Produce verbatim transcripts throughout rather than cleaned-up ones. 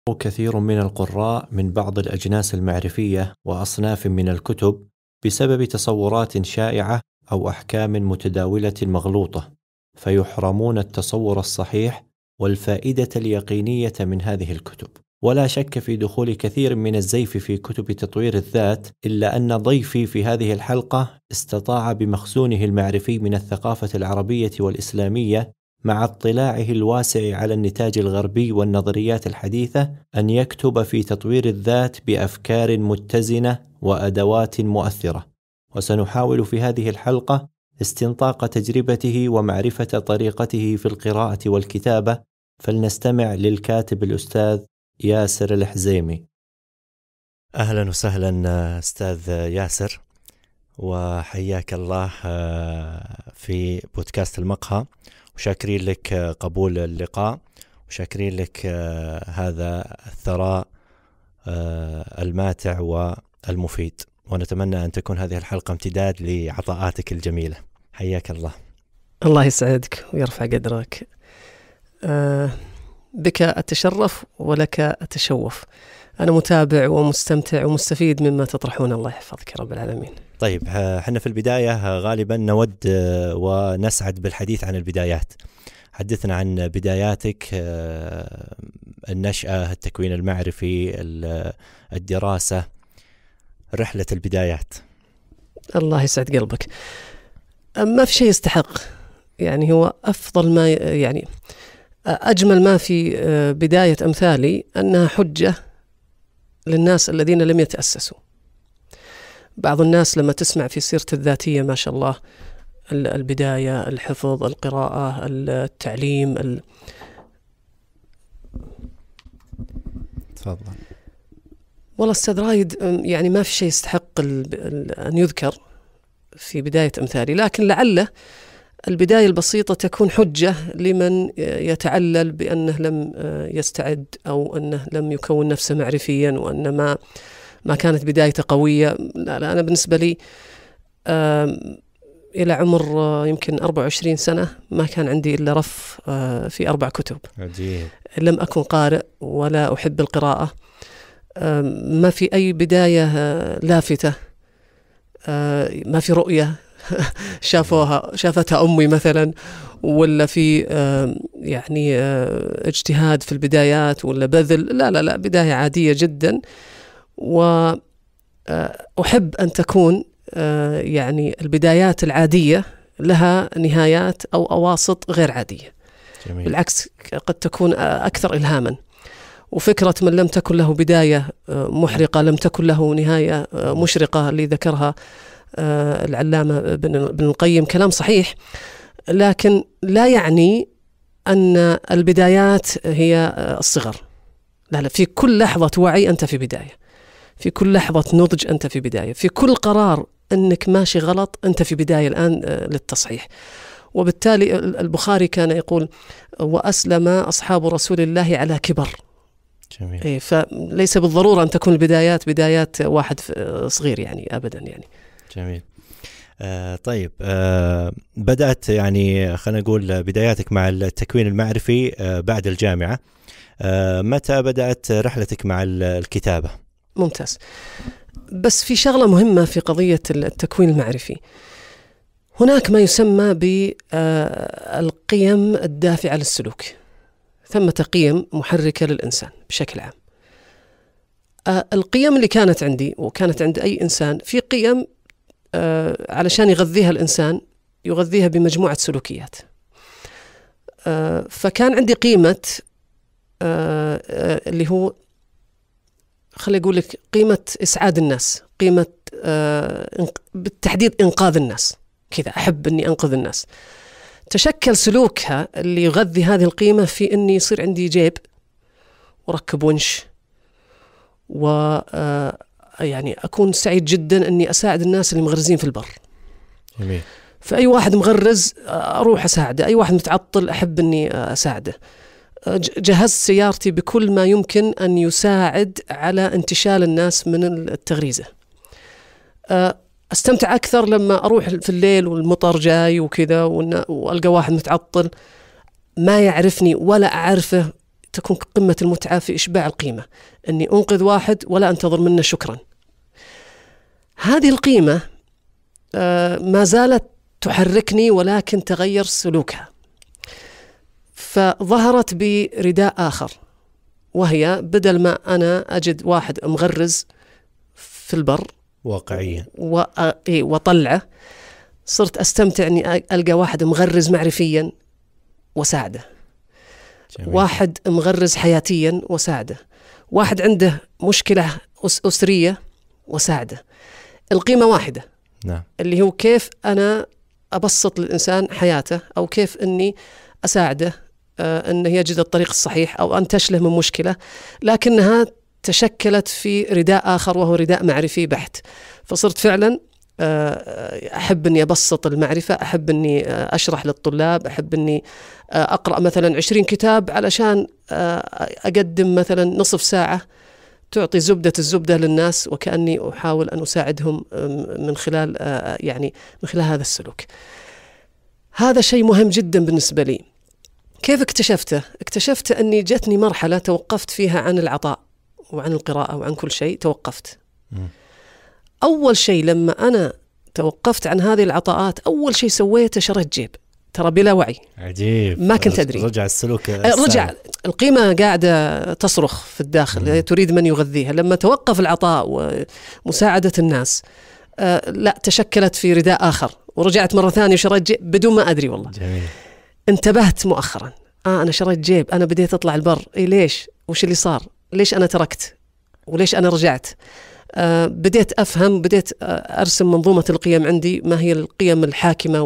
كثير من القراء من بعض الأجناس المعرفية وأصناف من الكتب بسبب تصورات شائعة أو أحكام متداولة مغلوطة، فيحرمون التصور الصحيح والفائدة اليقينية من هذه الكتب. ولا شك في دخول كثير من الزيف في كتب تطوير الذات، إلا أن ضيفي في هذه الحلقة استطاع بمخزونه المعرفي من الثقافة العربية والإسلامية مع اطلاعه الواسع على النتاج الغربي والنظريات الحديثة أن يكتب في تطوير الذات بأفكار متزنة وأدوات مؤثرة. وسنحاول في هذه الحلقة استنطاق تجربته ومعرفة طريقته في القراءة والكتابة، فلنستمع للكاتب الأستاذ ياسر الحزيمي. أهلا وسهلا أستاذ ياسر، وحياك الله في بودكاست المقهى، وشاكرين لك قبول اللقاء، وشاكرين لك هذا الثراء الماتع والمفيد، ونتمنى أن تكون هذه الحلقة امتداد لعطاءاتك الجميلة. حياك الله. الله يسعدك ويرفع قدرك. أه بك أتشرف ولك أتشوف. أنا متابع ومستمتع ومستفيد مما تطرحون، الله يحفظك يا رب العالمين. طيب، احنا في البداية غالبا نود ونسعد بالحديث عن البدايات. حدثنا عن بداياتك، النشأة، التكوين المعرفي، الدراسة، رحلة البدايات. الله يسعد قلبك. ما في شيء يستحق، يعني هو أفضل ما يعني أجمل ما في بداية أمثالي أنها حجة للناس الذين لم يتأسسوا. بعض الناس لما تسمع في سيرته الذاتية ما شاء الله، البداية، الحفظ، القراءة، التعليم ال... تفضل. والله أستاذ رايد، يعني ما في شيء يستحق ال... ال... أن يذكر في بداية أمثالي، لكن لعله البداية البسيطة تكون حجة لمن يتعلل بأنه لم يستعد أو أنه لم يكون نفسه معرفيا، وأن ما ما كانت بدايته قوية. لا, لا أنا بالنسبة لي إلى عمر يمكن أربعة وعشرين سنة ما كان عندي إلا رف في أربع كتب. عجيب. لم أكن قارئ ولا أحب القراءة. ما في أي بداية لافتة، ما في رؤية شافوها شافتها أمي مثلا، ولا في يعني اجتهاد في البدايات ولا بذل. لا لا لا بداية عادية جدا، وأحب أن تكون يعني البدايات العادية لها نهايات أو أواسط غير عادية. جميل. بالعكس قد تكون أكثر إلهاما. وفكرة من لم تكن له بداية محرقة لم تكن له نهاية مشرقة اللي ذكرها العلامة ابن القيم كلام صحيح، لكن لا يعني أن البدايات هي الصغر. لا لا، في كل لحظة وعي أنت في بداية، في كل لحظة نضج أنت في بداية، في كل قرار أنك ماشي غلط أنت في بداية الآن للتصحيح. وبالتالي البخاري كان يقول: وأسلم أصحاب رسول الله على كبر. جميل. إيه، فليس بالضرورة أن تكون البدايات بدايات واحد صغير يعني أبدا يعني. جميل. آه طيب، آه بدأت يعني خلينا نقول بداياتك مع التكوين المعرفي آه بعد الجامعة. آه متى بدأت رحلتك مع الكتابة؟ ممتاز. بس في شغلة مهمة في قضية التكوين المعرفي. هناك ما يسمى بالقيم الدافعة للسلوك. ثمة قيم محركة للإنسان بشكل عام. آه القيم اللي كانت عندي وكانت عند أي إنسان، في قيم آه علشان يغذيها الإنسان يغذيها بمجموعة سلوكيات. آه فكان عندي قيمة آه آه اللي هو خلي أقول لك قيمة إسعاد الناس، قيمة آه بالتحديد إنقاذ الناس. كذا أحب أني أنقذ الناس. تشكل سلوكها اللي يغذي هذه القيمة في أني يصير عندي جيب وركب ونش، و آه يعني أكون سعيد جدا أني أساعد الناس اللي مغرزين في البر. جميل. فأي واحد مغرز أروح أساعده، أي واحد متعطل أحب أني أساعده. جهزت سيارتي بكل ما يمكن أن يساعد على انتشال الناس من التغريزة. أستمتع أكثر لما أروح في الليل والمطر جاي وكذا وألقى واحد متعطل ما يعرفني ولا أعرفه، تكون قمة المتعة في إشباع القيمة، أني أنقذ واحد ولا أنتظر منه شكرا. هذه القيمة ما زالت تحركني، ولكن تغير سلوكها، فظهرت برداء آخر، وهي بدل ما أنا أجد واحد مغرز في البر واقعيا وطلعه، صرت أستمتع أني ألقى واحد مغرز معرفيا وساعده، جميل. واحد مغرز حياتيا وساعده، واحد عنده مشكلة أسرية وساعده. القيمة واحدة، نعم. اللي هو كيف أنا أبسط للإنسان حياته، أو كيف أني أساعده آه أنه يجد الطريق الصحيح، أو أنتشله من مشكلة، لكنها تشكلت في رداء آخر وهو رداء معرفي بحت. فصرت فعلا أحب أني أبسط المعرفة، أحب أني أشرح للطلاب، أحب أني أقرأ مثلا عشرين كتاب علشان أقدم مثلا نصف ساعة تعطي زبدة الزبدة للناس، وكأني أحاول أن أساعدهم من خلال يعني من خلال هذا السلوك. هذا شيء مهم جدا بالنسبة لي. كيف اكتشفته؟ اكتشفت أني جتني مرحلة توقفت فيها عن العطاء وعن القراءة وعن كل شيء، توقفت. م. أول شيء لما أنا توقفت عن هذه العطاءات، أول شيء سويته شريت جيب، ترى بلا وعي. عجيب. ما كنت أدري. رجع السلوك رجع السالة. القيمة قاعدة تصرخ في الداخل، م. تريد من يغذيها. لما توقف العطاء ومساعدة الناس، آه لا تشكلت في رداء آخر، ورجعت مرة ثانية شريت جيب بدون ما أدري والله. جميل. انتبهت مؤخرا، آه أنا شريت جيب، أنا بديت أطلع البر. إيه ليش؟ وش اللي صار؟ ليش أنا تركت؟ وليش أنا رجعت؟ آه بديت أفهم، بديت آه أرسم منظومة القيم عندي، ما هي القيم الحاكمة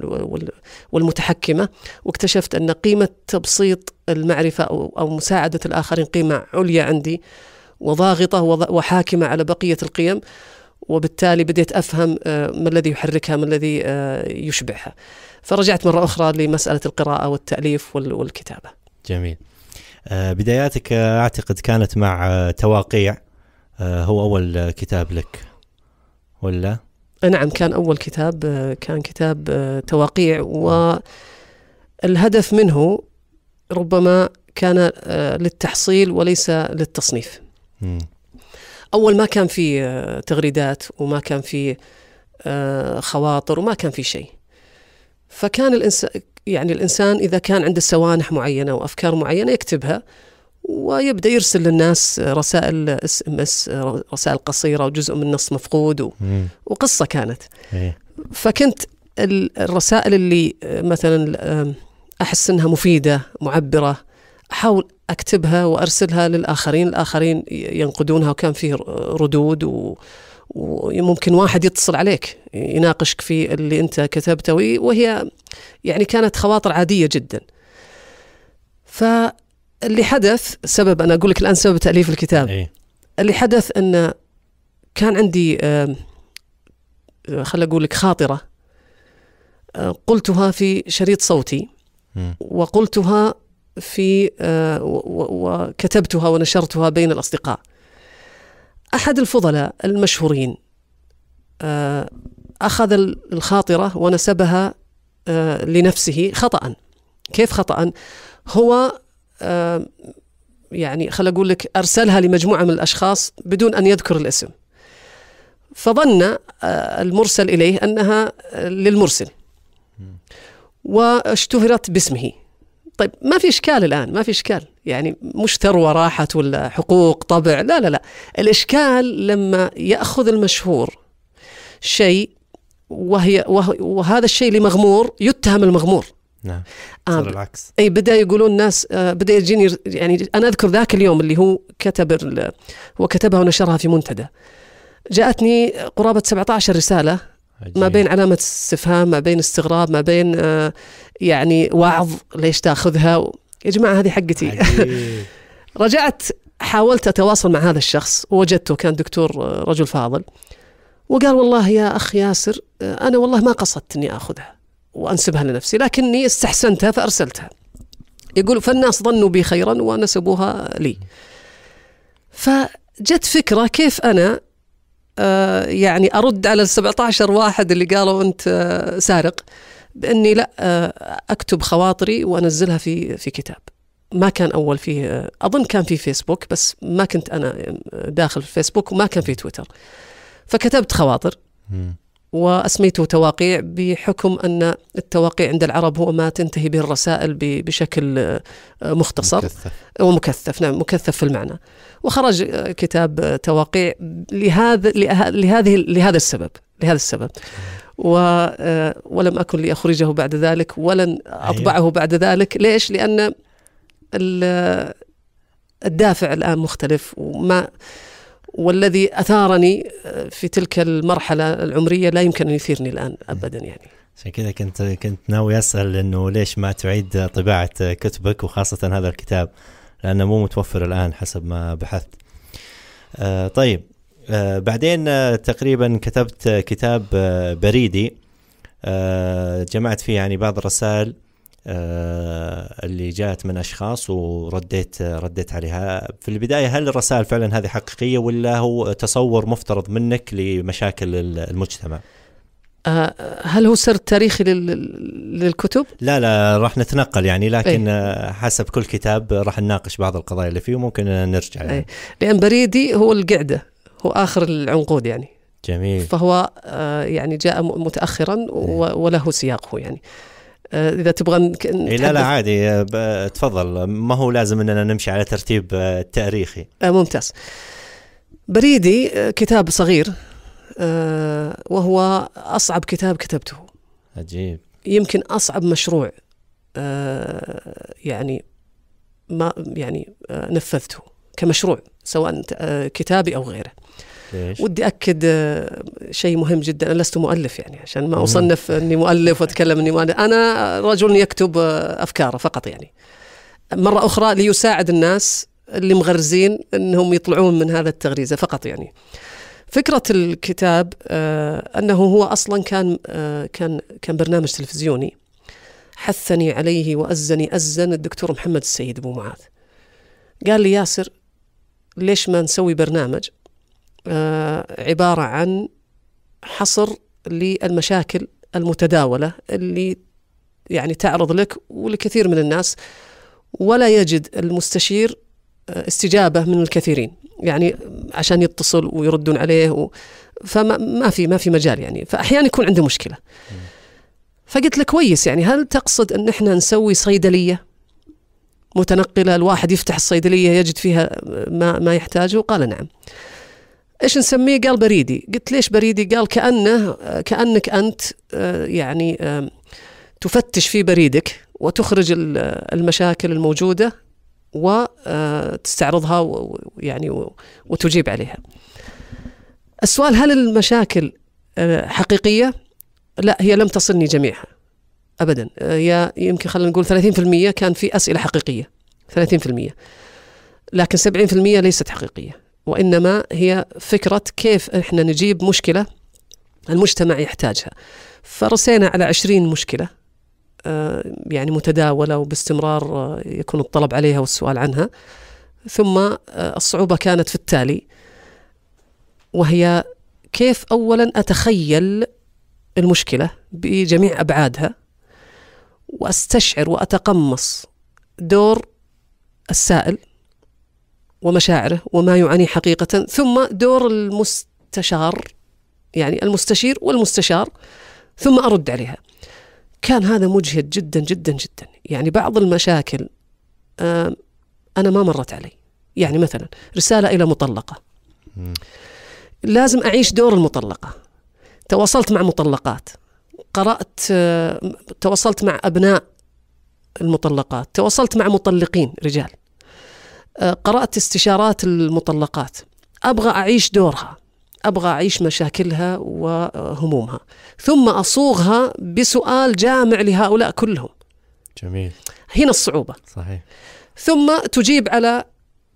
والمتحكمة، واكتشفت أن قيمة تبسيط المعرفة أو, أو مساعدة الآخرين قيمة عليا عندي، وضاغطة وحاكمة على بقية القيم. وبالتالي بديت أفهم آه ما الذي يحركها، ما الذي آه يشبعها. فرجعت مرة أخرى لمسألة القراءة والتأليف والكتابة. جميل. آه بداياتك أعتقد كانت مع آه تواقيع، آه هو أول كتاب لك ولا؟ نعم، كان أول كتاب، آه كان كتاب آه تواقيع، والهدف منه ربما كان آه للتحصيل وليس للتصنيف. م. أول ما كان في آه تغريدات، وما كان في آه خواطر، وما كان في شيء. فكان الإنسان يعني الإنسان إذا كان عنده سوانح معينة وأفكار معينة يكتبها، ويبدأ يرسل للناس رسائل اس ام اس، رسائل قصيرة وجزء من نص مفقود و... وقصة كانت. فكنت الرسائل اللي مثلا أحس أنها مفيدة معبرة أحاول أكتبها وأرسلها للآخرين، الآخرين ينقدونها، وكان فيه ردود و... وممكن واحد يتصل عليك يناقشك في اللي أنت كتبته، وهي يعني كانت خواطر عادية جدا. فاللي حدث سبب، أنا أقول لك الآن سبب تأليف الكتاب. أي. اللي حدث أن كان عندي خل أقول لك خاطرة قلتها في شريط صوتي، وقلتها في وكتبتها ونشرتها بين الأصدقاء. أحد الفضلاء المشهورين أخذ الخاطرة ونسبها لنفسه خطأ. كيف خطأ؟ هو يعني خل أقول لك أرسلها لمجموعة من الأشخاص بدون أن يذكر الاسم، فظن المرسل إليه أنها للمرسل واشتهرت باسمه. طيب ما في إشكال الآن، ما في إشكال، يعني مش ثروة راحت ولا حقوق طبع، لا لا لا. الإشكال لما يأخذ المشهور شيء وهي وهذا الشيء اللي مغمور يتهم المغمور. نعم. صار العكس. أي بدأ يقولون الناس، بدأ يجيني يعني أنا أذكر ذاك اليوم اللي هو كتب هو كتبها ونشرها في منتدى، جاءتني قرابة سبعة عشر رسالة، ما بين علامة استفهام، ما بين استغراب، ما بين آه يعني وعظ ليش تأخذها، يا جماعة هذه حقتي. رجعت حاولت أتواصل مع هذا الشخص ووجدته كان دكتور رجل فاضل، وقال والله يا أخ ياسر أنا والله ما قصدت أني أخذها وأنسبها لنفسي، لكني استحسنتها فأرسلتها. يقول فالناس ظنوا بي خيرا ونسبوها لي. فجت فكرة كيف أنا آه يعني أرد على السبعة عشر واحد اللي قالوا أنت آه سارق، بأني لا آه أكتب خواطري وأنزلها في في كتاب. ما كان أول فيه، أظن كان في فيسبوك بس ما كنت أنا داخل في فيسبوك، وما كان في تويتر. فكتبت خواطر وأسميته تواقيع، بحكم أن التواقيع عند العرب هو ما تنتهي به الرسائل بشكل مختصر مكثف. ومكثف. نعم، مكثف في المعنى. وخرج كتاب تواقيع لهذا لهذه لهذا السبب لهذا السبب ولم أكن لأخرجه بعد ذلك، ولن أطبعه بعد ذلك. ليش؟ لأن الدافع الآن مختلف، وما والذي أثارني في تلك المرحلة العمرية لا يمكن أن يثيرني الآن أبدا. يعني عشان كذا كنت كنت ناوي أسأل إنه ليش ما تعيد طباعة كتبك، وخاصة هذا الكتاب لأنه مو متوفر الآن حسب ما بحثت. آه طيب، آه بعدين آه تقريبا كتبت كتاب آه بريدي، آه جمعت فيه يعني بعض الرسائل آه اللي جاءت من أشخاص ورديت آه رديت عليها. في البداية هل الرسائل فعلا هذه حقيقية، ولا هو تصور مفترض منك لمشاكل المجتمع؟ آه هل هو سرد تاريخي للكتب؟ لا لا، راح نتنقل يعني، لكن أي. حسب كل كتاب راح نناقش بعض القضايا اللي فيه، وممكن نرجع يعني. لأن بريدي هو القعدة، هو آخر العنقود يعني. جميل. فهو آه يعني جاء متأخرا وله سياقه يعني. إذا تبغى إيه لا لا عادي، تفضل، ما هو لازم أننا نمشي على ترتيب تاريخي. آه ممتاز. بريدي كتاب صغير، آه وهو أصعب كتاب كتبته. عجيب. يمكن أصعب مشروع آه يعني ما يعني آه نفذته كمشروع، سواء آه كتابي أو غيره. ليش؟ ودي أكد شيء مهم جدا، أنا لست مؤلف يعني، عشان ما أصنف أني مؤلف وأتكلم أني مؤلف. أنا رجل يكتب أفكاره فقط يعني، مرة أخرى ليساعد الناس اللي مغرزين أنهم يطلعون من هذا التغريزة فقط يعني. فكرة الكتاب أنه هو أصلا كان كان كان برنامج تلفزيوني حثني عليه وأزني أزن الدكتور محمد السيد أبو معاذ. قال لي ياسر ليش ما نسوي برنامج آه عبارة عن حصر للمشاكل المتداولة اللي يعني تعرض لك ولكثير من الناس، ولا يجد المستشير آه استجابة من الكثيرين يعني عشان يتصل ويردون عليه و... فما ما في ما في مجال يعني، فأحيانا يكون عنده مشكلة. فقلت له كويس يعني، هل تقصد أن احنا نسوي صيدلية متنقلة، الواحد يفتح الصيدلية يجد فيها ما ما يحتاجه؟ قال نعم. إيش نسميه؟ قال بريدي. قلت ليش بريدي؟ قال كأنه كأنك أنت يعني تفتش في بريدك وتخرج المشاكل الموجودة وتستعرضها يعني وتجيب عليها. السؤال هل المشاكل حقيقية؟ لا، هي لم تصلني جميعها أبدا. هي يمكن خلينا نقول ثلاثين بالمئة كان في أسئلة حقيقية، ثلاثين بالمئة، لكن سبعين بالمئة ليست حقيقية، وإنما هي فكرة كيف إحنا نجيب مشكلة المجتمع يحتاجها. فرسينا على عشرين مشكلة يعني متداولة وباستمرار يكون الطلب عليها والسؤال عنها. ثم الصعوبة كانت في التالي، وهي كيف أولا أتخيل المشكلة بجميع أبعادها، وأستشعر وأتقمص دور السائل ومشاعره وما يعاني حقيقة، ثم دور المستشار يعني المستشير والمستشار، ثم أرد عليها. كان هذا مجهد جدا جدا جدا يعني. بعض المشاكل أنا ما مرت علي، يعني مثلا رسالة إلى مطلقة، لازم أعيش دور المطلقة. تواصلت مع مطلقات، قرأت، تواصلت مع أبناء المطلقات، تواصلت مع مطلقين رجال، قرأت استشارات المطلقات. أبغى أعيش دورها، أبغى أعيش مشاكلها وهمومها، ثم أصوغها بسؤال جامع لهؤلاء كلهم. جميل. هنا الصعوبة. صحيح. ثم تجيب على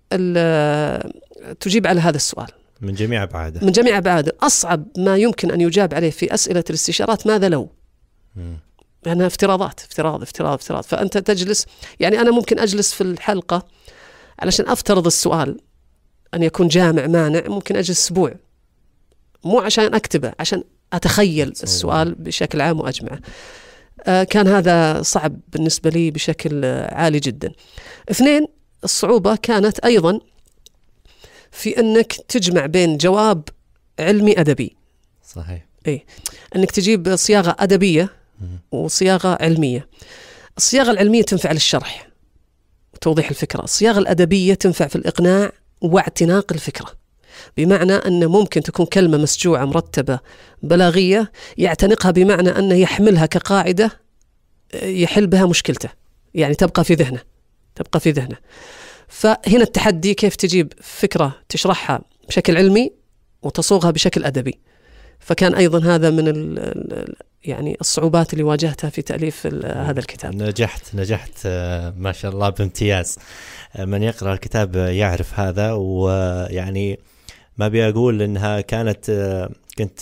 تجيب على هذا السؤال من جميع أبعاده. من جميع أبعاده. أصعب ما يمكن أن يجاب عليه في أسئلة الاستشارات ماذا لو؟ لأنها افتراضات، افتراض افتراض افتراض. فأنت تجلس يعني، أنا ممكن أجلس في الحلقة علشان أفترض السؤال أن يكون جامع مانع، ممكن أجلس أسبوع، مو عشان أكتبه، عشان أتخيل السؤال بشكل عام وأجمعه. كان هذا صعب بالنسبة لي بشكل عالي جدا. اثنين، الصعوبة كانت أيضا في أنك تجمع بين جواب علمي أدبي. صحيح. إيه، أنك تجيب صياغة أدبية وصياغة علمية. الصياغة العلمية تنفع للشرح وتوضيح الفكرة، الصياغة الأدبية تنفع في الإقناع واعتناق الفكرة، بمعنى أن ممكن تكون كلمة مسجوعة مرتبة بلاغية يعتنقها، بمعنى أنه يحملها كقاعدة يحل بها مشكلته، يعني تبقى في ذهنه تبقى في ذهنه فهنا التحدي كيف تجيب فكرة تشرحها بشكل علمي وتصوغها بشكل أدبي. فكان أيضا هذا من ال يعني الصعوبات اللي واجهتها في تأليف هذا الكتاب. نجحت نجحت ما شاء الله بامتياز. من يقرأ الكتاب يعرف هذا، ويعني ما بيقول إنها كانت كنت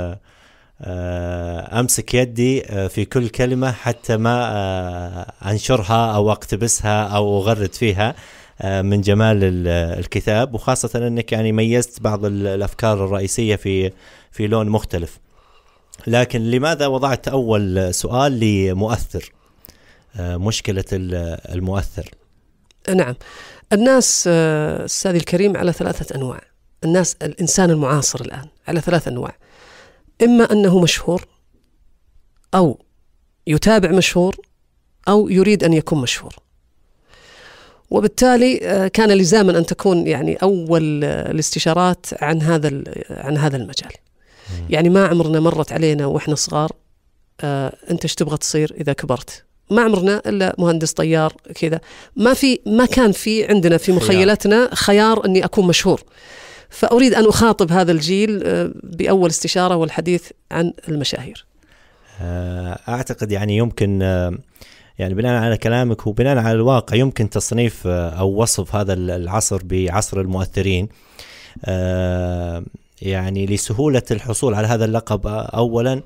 أمسك يدي في كل كلمة حتى ما أنشرها أو أقتبسها أو أغرد فيها من جمال الكتاب، وخاصة أنك يعني ميزت بعض الأفكار الرئيسية في في لون مختلف. لكن لماذا وضعت أول سؤال لمؤثر، مشكلة المؤثر؟ نعم، الناس أستاذي الكريم على ثلاثة أنواع. الناس الإنسان المعاصر الآن على ثلاث أنواع، إما أنه مشهور أو يتابع مشهور أو يريد أن يكون مشهور. وبالتالي كان لزاما أن تكون يعني أول الاستشارات عن هذا عن هذا المجال. يعني ما عمرنا مرت علينا وإحنا صغار آه أنت إيش تبغى تصير إذا كبرت؟ ما عمرنا إلا مهندس طيار كذا. ما في ما كان في عندنا في مخيلتنا خيار أني أكون مشهور. فأريد أن أخاطب هذا الجيل آه بأول استشارة والحديث عن المشاهير. أعتقد يعني يمكن آه يعني بناء على كلامك وبناء على الواقع يمكن تصنيف آه أو وصف هذا العصر بعصر المؤثرين. آه يعني لسهولة الحصول على هذا اللقب أولا،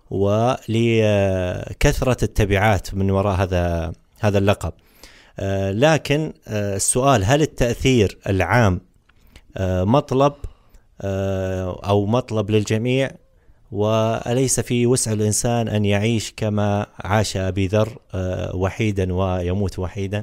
ولكثرة التبعات من وراء هذا هذا اللقب. لكن السؤال، هل التأثير العام مطلب أو مطلب للجميع، وليس في وسع الإنسان أن يعيش كما عاش أبي ذر وحيدا ويموت وحيدا؟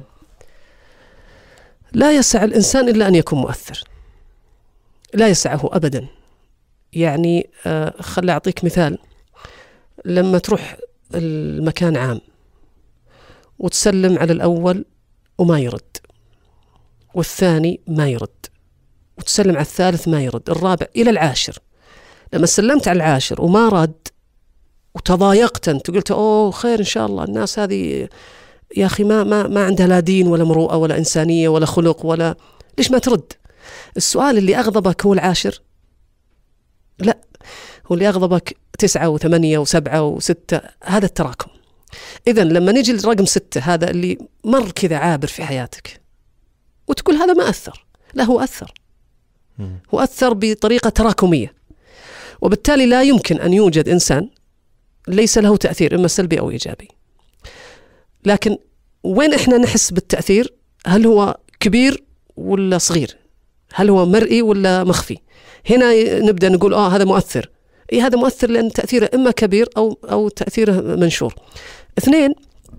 لا يسع الإنسان إلا أن يكون مؤثر، لا يسعه أبدا. يعني آه خل أعطيك مثال. لما تروح المكان عام وتسلم على الأول وما يرد، والثاني ما يرد، وتسلم على الثالث ما يرد، الرابع إلى العاشر. لما سلمت على العاشر وما رد وتضايقت أنت قلت أوه خير إن شاء الله، الناس هذه يا أخي ما, ما, ما عندها لا دين ولا مروءة ولا إنسانية ولا خلق ولا، ليش ما ترد؟ السؤال اللي أغضبك هو العاشر؟ لا، هو اللي أغضبك تسعة وثمانية وسبعة وستة، هذا التراكم. إذن لما نجي لرقم ستة، هذا اللي مر كذا عابر في حياتك وتقول هذا ما أثر، لا هو أثر، هو أثر بطريقة تراكمية. وبالتالي لا يمكن أن يوجد إنسان ليس له تأثير إما سلبي أو إيجابي. لكن وين إحنا نحس بالتأثير؟ هل هو كبير ولا صغير؟ هل هو مرئي ولا مخفي؟ هنا نبدأ نقول آه هذا مؤثر. إيه هذا مؤثر لأن تأثيره إما كبير أو أو تأثيره منشور. اثنين،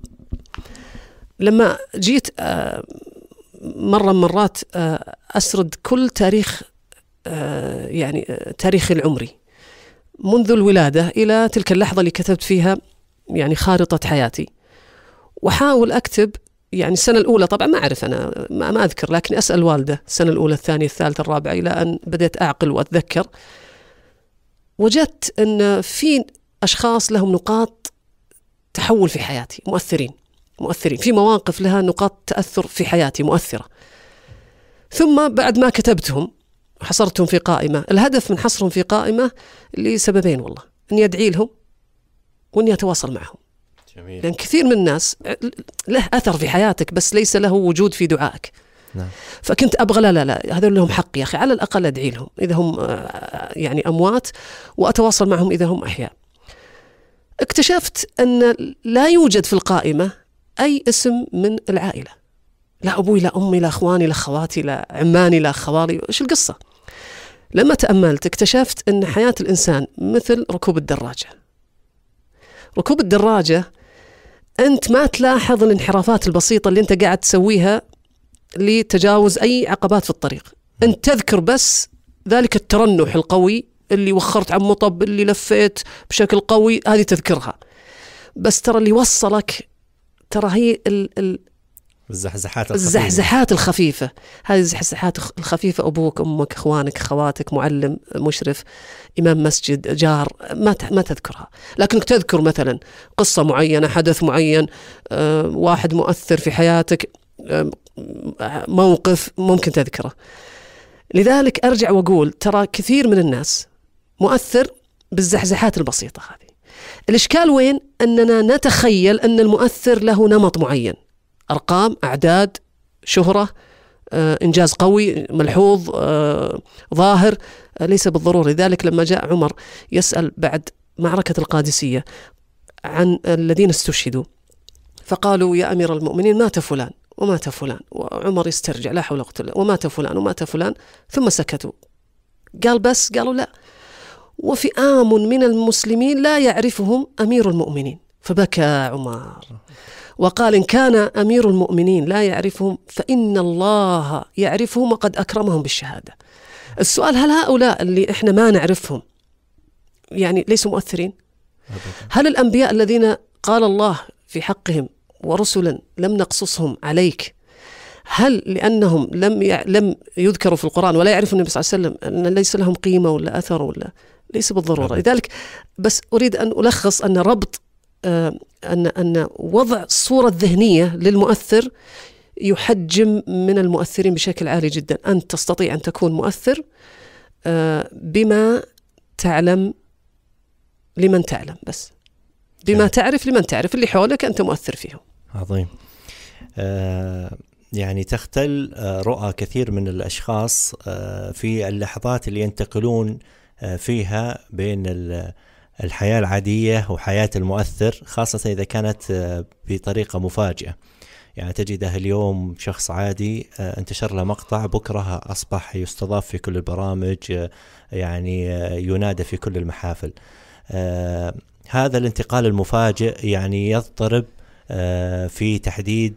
لما جيت آه مرة من مرات آه أسرد كل تاريخ آه يعني آه تاريخي العمري منذ الولادة إلى تلك اللحظة اللي كتبت فيها يعني خارطة حياتي، وحاول أكتب يعني السنة الأولى، طبعا ما أعرف أنا ما, ما أذكر، لكن أسأل والدة السنة الأولى الثانية الثالثة الرابعة إلى أن بدأت أعقل وأتذكر. وجدت أن في أشخاص لهم نقاط تحول في حياتي، مؤثرين مؤثرين في مواقف لها نقاط تأثر في حياتي مؤثرة. ثم بعد ما كتبتهم حصرتهم في قائمة. الهدف من حصرهم في قائمة لسببين والله، أني أدعي لهم وأني أتواصل معهم. جميل. لأن كثير من الناس له أثر في حياتك بس ليس له وجود في دعائك. نعم. فكنت أبغى لا لا لا هذول لهم حق يا أخي، على الأقل أدعي لهم إذا هم يعني أموات، وأتواصل معهم إذا هم أحياء. اكتشفت أن لا يوجد في القائمة أي اسم من العائلة، لا أبوي لا أمي لا أخواني لا خواتي لا عماني لا خوالي. إيش القصة؟ لما تأملت اكتشفت أن حياة الإنسان مثل ركوب الدراجة. ركوب الدراجة أنت ما تلاحظ الانحرافات البسيطة اللي أنت قاعد تسويها لتجاوز أي عقبات في الطريق. أنت تذكر بس ذلك الترنح القوي اللي وخرت عن مطب، اللي لفيت بشكل قوي، هذه تذكرها. بس ترى اللي وصلك ترى هي ال ال الزحزحات الزحزحات الخفيفة. هذه الزحزحات الخفيفة، أبوك، أمك، أخوانك، أخواتك، معلم، مشرف، إمام مسجد، جار، ما ما تذكرها. لكنك تذكر مثلا قصة معينة، حدث معين، آه، واحد مؤثر في حياتك، آه، موقف ممكن تذكره. لذلك أرجع وأقول ترى كثير من الناس مؤثر بالزحزحات البسيطة هذه. الإشكال وين؟ أننا نتخيل أن المؤثر له نمط معين، أرقام، أعداد، شهرة، آه، إنجاز قوي ملحوظ، آه، ظاهر. آه، ليس بالضروري. ذلك لما جاء عمر يسأل بعد معركة القادسية عن الذين استشهدوا، فقالوا يا أمير المؤمنين مات فلان ومات فلان، وعمر يسترجع لا حول ولا قوة إلا بالله، ومات فلان ومات فلان، ثم سكتوا. قال بس؟ قالوا لا، وفئام من المسلمين لا يعرفهم أمير المؤمنين. فبكى عمر وقال إن كان أمير المؤمنين لا يعرفهم فإن الله يعرفهم وقد أكرمهم بالشهادة. السؤال هل هؤلاء اللي إحنا ما نعرفهم يعني ليسوا مؤثرين؟ هل الأنبياء الذين قال الله في حقهم ورسلا لم نقصصهم عليك، هل لأنهم لم ي... لم يذكروا في القرآن ولا يعرفوا النبي صلى الله عليه وسلم أن ليس لهم قيمة ولا أثر؟ ولا ليس بالضرورة. لذلك بس أريد أن ألخص أن ربط آه أن أن وضع الصورة الذهنية للمؤثر يحجم من المؤثرين بشكل عالي جدا. أنت تستطيع أن تكون مؤثر آه بما تعلم لمن تعلم، بس بما يعني تعرف لمن تعرف، اللي حولك أنت مؤثر فيهم. عظيم. آه يعني تختل آه رؤى كثير من الأشخاص آه في اللحظات اللي ينتقلون آه فيها بين الحياة العادية وحياة المؤثر، خاصة إذا كانت بطريقة مفاجئة. يعني تجده اليوم شخص عادي انتشر له مقطع، بكرة أصبح يستضاف في كل البرامج، يعني ينادى في كل المحافل. هذا الانتقال المفاجئ يعني يضطرب في تحديد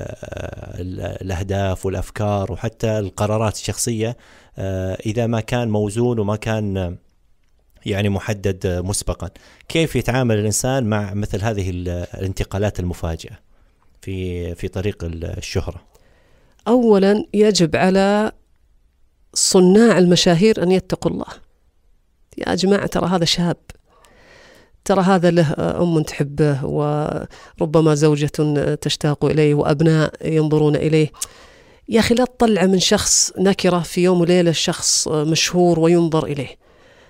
الأهداف والأفكار وحتى القرارات الشخصية إذا ما كان موزون وما كان يعني محدد مسبقا. كيف يتعامل الإنسان مع مثل هذه الانتقالات المفاجئة في في طريق الشهرة؟ أولا يجب على صناع المشاهير أن يتقوا الله. يا جماعة ترى هذا شاب، ترى هذا له أم تحبه وربما زوجة تشتاق إليه وأبناء ينظرون إليه. يا أخي لا تطلع من شخص نكرة في يوم وليلة شخص مشهور وينظر إليه.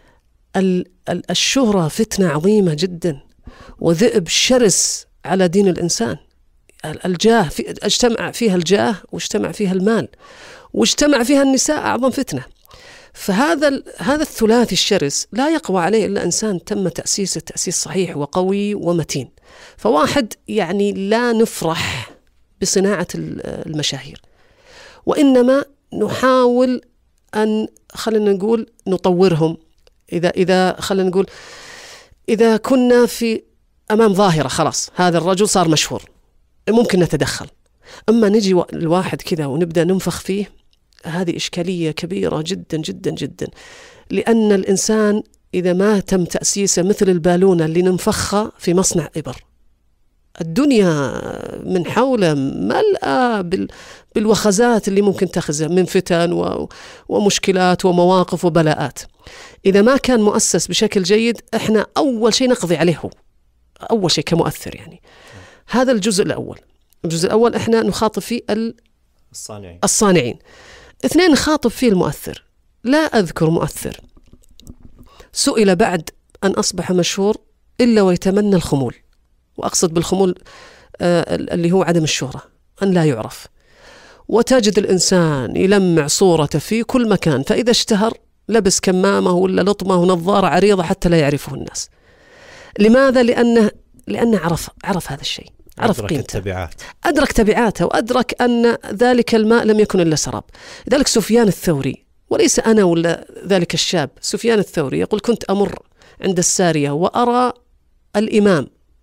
الشهرة فتنة عظيمة جدا وذئب شرس على دين الإنسان. الجاه في اجتمع فيها الجاه واجتمع فيها المال واجتمع فيها النساء، أعظم فتنة. فهذا هذا الثلاثي الشرس لا يقوى عليه إلا إنسان تم تأسيسه تأسيس صحيح وقوي ومتين. فواحد يعني لا نفرح بصناعة المشاهير، وإنما نحاول أن خلينا نقول نطورهم. إذا إذا خلينا نقول إذا كنا في أمام ظاهرة خلاص هذا الرجل صار مشهور ممكن نتدخل، أما نجي الواحد كذا ونبدأ ننفخ فيه، هذه إشكالية كبيرة جدا جدا جدا. لأن الإنسان إذا ما تم تأسيسه مثل البالونة اللي ننفخها في مصنع إبر، الدنيا من حوله ملأة بالوخزات اللي ممكن تخزه من فتن ومشكلات ومواقف وبلاءات. إذا ما كان مؤسس بشكل جيد إحنا أول شيء نقضي عليه هو أول شيء كمؤثر. يعني هذا الجزء الأول. الجزء الأول إحنا نخاطب فيه الصانعين. الصانعين. اثنين نخاطب فيه المؤثر. لا أذكر مؤثر سئل بعد أن أصبح مشهور إلا ويتمنى الخمول، وأقصد بالخمول آه اللي هو عدم الشهرة، أن لا يعرف. وتجد الإنسان يلمع صورته في كل مكان، فإذا اشتهر لبس كمامة ولا لطمة ونظارة عريضة حتى لا يعرفه الناس. لماذا؟ لأنه لأنه عرف عرف هذا الشيء، عرف أدرك قيمته، التبعات. أدرك تبعاته وأدرك أن ذلك الماء لم يكن إلا سراب. لذلك سفيان الثوري، وليس أنا ولا ذلك الشاب، سفيان الثوري يقول كنت أمر عند السارية وأرى الإمام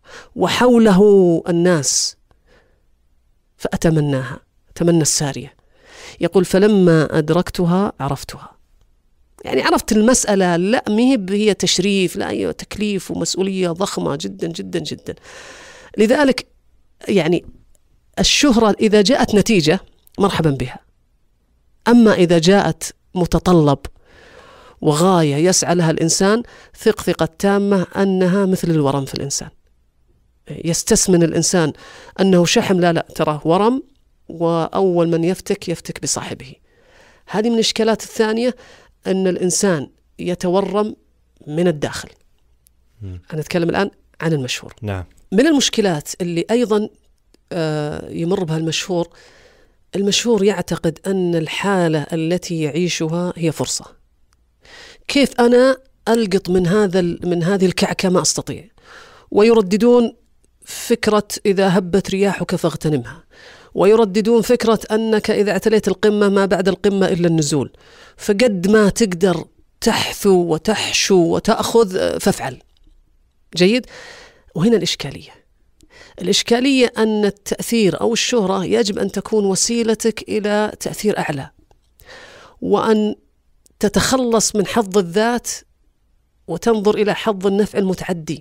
وحوله الناس فأتمناها، تمنى السارية. يقول فلما أدركتها عرفتها، يعني عرفت المسألة لا مهب هي تشريف، لا هي تكليف ومسؤولية ضخمة جدا جدا جدا. لذلك يعني الشهرة إذا جاءت نتيجة مرحبا بها، أما إذا جاءت متطلب وغاية يسعى لها الإنسان، ثق ثقة تامة أنها مثل الورم في الإنسان. يستسمن الإنسان أنه شحم، لا لا تراه ورم، وأول من يفتك يفتك بصاحبه. هذه من الإشكالات الثانية، أن الإنسان يتورم من الداخل. أنا أتكلم الآن عن المشهور. نعم. من المشكلات اللي أيضا يمر بها المشهور، المشهور يعتقد أن الحالة التي يعيشها هي فرصة. كيف أنا ألقط من هذا من هذه الكعكة ما أستطيع، ويرددون فكرة إذا هبت رياحك فاغتنمها، ويرددون فكرة أنك إذا اعتليت القمة ما بعد القمة إلا النزول، فقد ما تقدر تحثو وتحشو وتأخذ فافعل. جيد. وهنا الإشكالية الإشكالية أن التأثير أو الشهرة يجب أن تكون وسيلتك إلى تأثير أعلى، وأن تتخلص من حظ الذات وتنظر إلى حظ النفع المتعدي،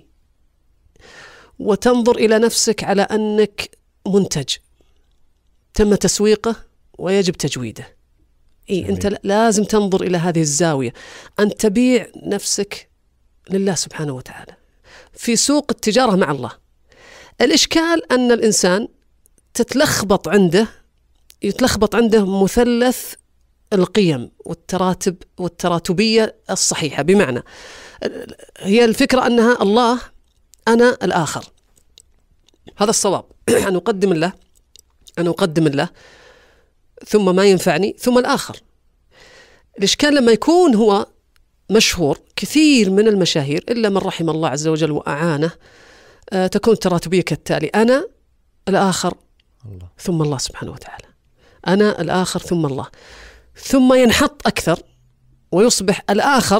وتنظر إلى نفسك على أنك منتج تم تسويقه ويجب تجويده. إيه، أنت لازم تنظر إلى هذه الزاوية، أن تبيع نفسك لله سبحانه وتعالى في سوق التجارة مع الله. الإشكال أن الإنسان تتلخبط عنده يتلخبط عنده مثلث القيم والتراتب والتراتبية الصحيحة، بمعنى هي الفكرة أنها الله أنا الآخر، هذا الصواب. أن أقدم الله أن أقدم الله ثم ما ينفعني ثم الآخر. الإشكال لما يكون هو مشهور، كثير من المشاهير إلا من رحم الله عز وجل وأعانه آه تكون التراتبية كالتالي: أنا الآخر الله. ثم الله سبحانه وتعالى، أنا الآخر ثم الله، ثم ينحط أكثر ويصبح الآخر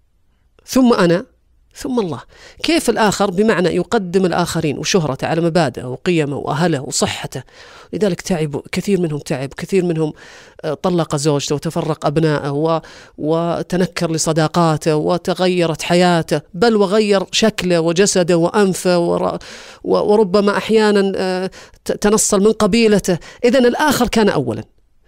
ثم أنا ثم الله. كيف الآخر؟ بمعنى يقدم الآخرين وشهرته على مبادئه وقيمه وأهله وصحته. لذلك تعب كثير منهم، تعب كثير منهم، طلق زوجته وتفرق أبنائه وتنكر لصداقاته وتغيرت حياته، بل وغير شكله وجسده وأنفه، وربما أحيانا تنصل من قبيلته. إذن الآخر كان أولا،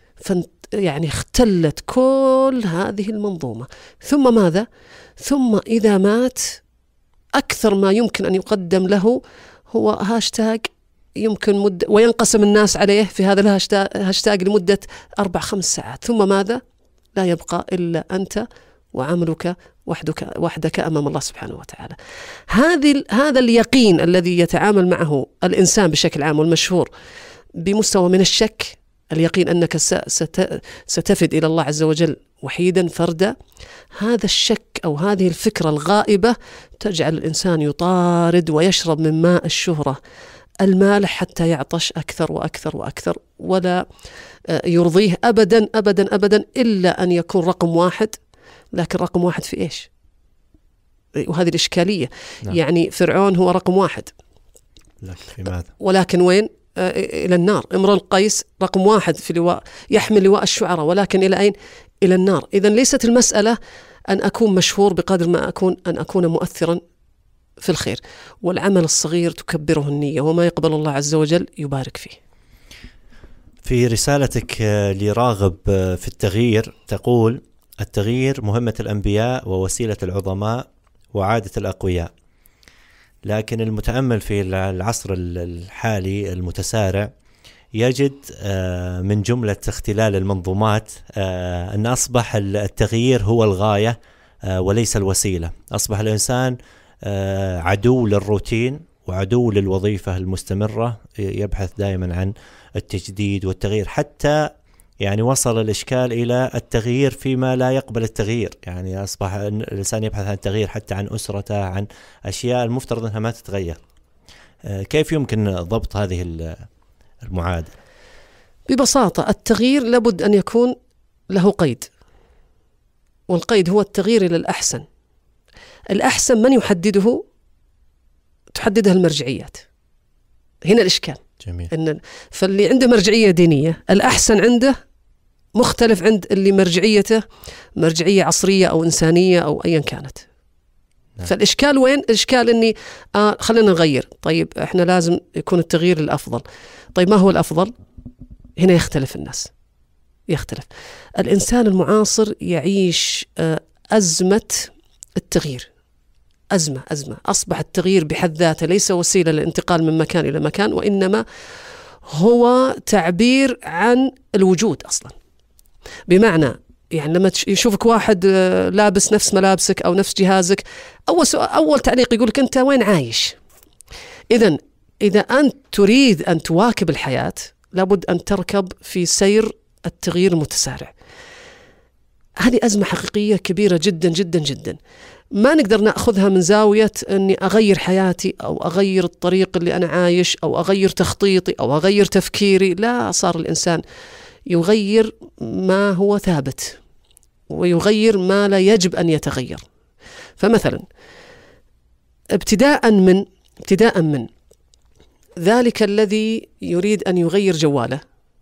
يعني اختلت كل هذه المنظومة. ثم ماذا؟ ثم إذا مات أكثر ما يمكن أن يقدم له هو هاشتاج يمكن مدة، وينقسم الناس عليه في هذا الهاشتاج لمدة أربع خمس ساعات. ثم ماذا؟ لا يبقى إلا أنت وعملك وحدك وحدك أمام الله سبحانه وتعالى. هذه هذا اليقين الذي يتعامل معه الإنسان بشكل عام والمشهور بمستوى من الشك، اليقين أنك ستفد إلى الله عز وجل وحيدا فردا، هذا الشك أو هذه الفكرة الغائبة تجعل الإنسان يطارد ويشرب من ماء الشهرة المالح حتى يعطش أكثر وأكثر وأكثر، ولا يرضيه أبدا أبدا أبدا إلا أن يكون رقم واحد. لكن رقم واحد في إيش؟ وهذه الإشكالية. نعم. يعني فرعون هو رقم واحد، لكن في ماذا؟ ولكن وين؟ إلى النار. امرؤ القيس رقم واحد في لواء، يحمل لواء الشعراء، ولكن إلى أين؟ إلى النار. إذن ليست المسألة أن أكون مشهور بقدر ما أكون أن أكون مؤثرا في الخير. والعمل الصغير تكبره النية، وما يقبل الله عز وجل يبارك فيه. في رسالتك لراغب في التغيير تقول: التغيير مهمة الأنبياء ووسيلة العظماء وعادة الأقوياء، لكن المتأمل في العصر الحالي المتسارع يجد من جملة اختلال المنظومات أن أصبح التغيير هو الغاية وليس الوسيلة. أصبح الإنسان عدو للروتين وعدو للوظيفة المستمرة، يبحث دائما عن التجديد والتغيير، حتى يعني وصل الإشكال إلى التغيير فيما لا يقبل التغيير. يعني أصبح الإنسان يبحث عن التغيير حتى عن أسرته، عن أشياء المفترض أنها ما تتغير. كيف يمكن ضبط هذه المعادلة؟ ببساطة التغيير لابد أن يكون له قيد، والقيد هو التغيير إلى الأحسن. الأحسن من يحدده؟ تحددها المرجعيات. هنا الإشكال. جميل. إن فاللي عنده مرجعية دينية الأحسن عنده مختلف عند اللي مرجعيته مرجعية عصرية أو إنسانية أو أيا كانت. نعم. فالإشكال وين؟ الإشكال إني آه خلينا نغير. طيب إحنا لازم يكون التغيير الأفضل. طيب ما هو الأفضل؟ هنا يختلف الناس، يختلف. الإنسان المعاصر يعيش آه أزمة التغيير. أزمة أزمة أصبح التغيير بحد ذاته ليس وسيلة للانتقال من مكان إلى مكان، وإنما هو تعبير عن الوجود أصلا. بمعنى يعني لما يشوفك واحد لابس نفس ملابسك أو نفس جهازك، أول, أول تعليق يقولك أنت وين عايش؟ إذن إذا أنت تريد أن تواكب الحياة لابد أن تركب في سير التغيير المتسارع. هذه أزمة حقيقية كبيرة جدا جدا جدا، ما نقدر نأخذها من زاوية أني أغير حياتي أو أغير الطريق اللي أنا عايش أو أغير تخطيطي أو أغير تفكيري. لا، صار الإنسان يغير ما هو ثابت ويغير ما لا يجب أن يتغير. فمثلا ابتداء من ابتداء من ذلك الذي يريد أن يغير جواله،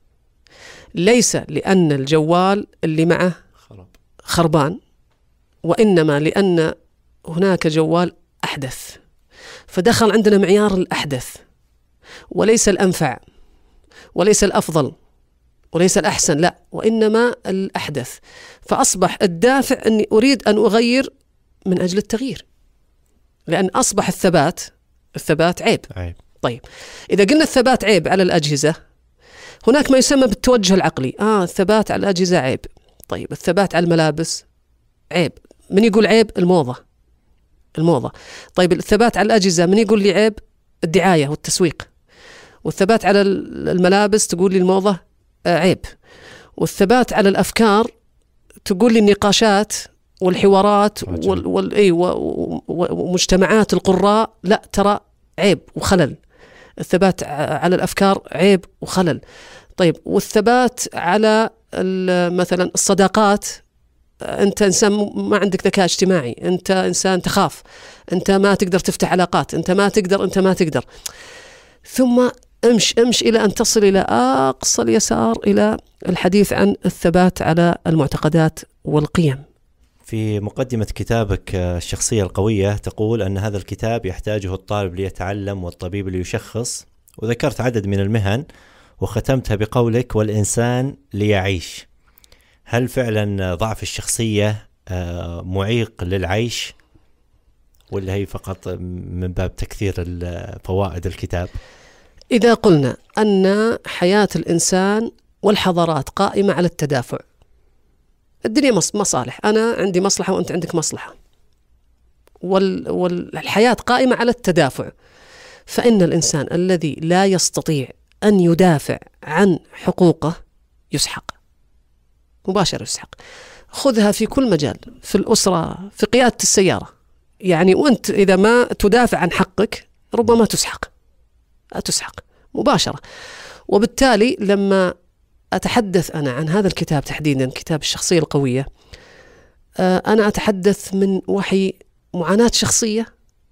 ليس لأن الجوال اللي معه خربان، وإنما لأن هناك جوال أحدث، فدخل عندنا معيار الأحدث وليس الأنفع وليس الأفضل وليس الأحسن، لا، وإنما الأحدث. فأصبح الدافع أني أريد أن أغير من أجل التغيير، لأن أصبح الثبات الثبات عيب. عيب. طيب إذا قلنا الثبات عيب على الأجهزة، هناك ما يسمى بالتوجه العقلي. آه الثبات على الأجهزة عيب. طيب الثبات على الملابس عيب. من يقول عيب؟ الموضة الموضة. طيب الثبات على الأجهزة من يقول لي عيب؟ الدعاية والتسويق. والثبات على الملابس تقول لي الموضة آه عيب. والثبات على الأفكار تقول لي النقاشات والحوارات وال... وال... أي و... ومجتمعات القراء لا ترى عيب وخلل. الثبات على الأفكار عيب وخلل. طيب والثبات على مثلا الصداقات، أنت إنسان ما عندك ذكاء اجتماعي، أنت إنسان تخاف، أنت ما تقدر تفتح علاقات، أنت ما تقدر أنت ما تقدر ثم امش امش إلى أن تصل إلى أقصى اليسار إلى الحديث عن الثبات على المعتقدات والقيم. في مقدمة كتابك الشخصية القوية تقول أن هذا الكتاب يحتاجه الطالب ليتعلم والطبيب ليشخص، وذكرت عدد من المهن وختمتها بقولك والإنسان ليعيش. هل فعلا ضعف الشخصية معيق للعيش، ولا هي فقط من باب تكثير فوائد الكتاب؟ إذا قلنا أن حياة الإنسان والحضارات قائمة على التدافع، الدنيا مصالح، أنا عندي مصلحة وأنت عندك مصلحة، وال والحياة قائمة على التدافع، فإن الإنسان الذي لا يستطيع أن يدافع عن حقوقه يسحق مباشرة، يسحق. خذها في كل مجال، في الأسرة، في قيادة السيارة، يعني وأنت إذا ما تدافع عن حقك ربما تسحق تسحق مباشرة. وبالتالي لما أتحدث أنا عن هذا الكتاب تحديدا، كتاب الشخصية القوية، أنا أتحدث من وحي معاناة شخصية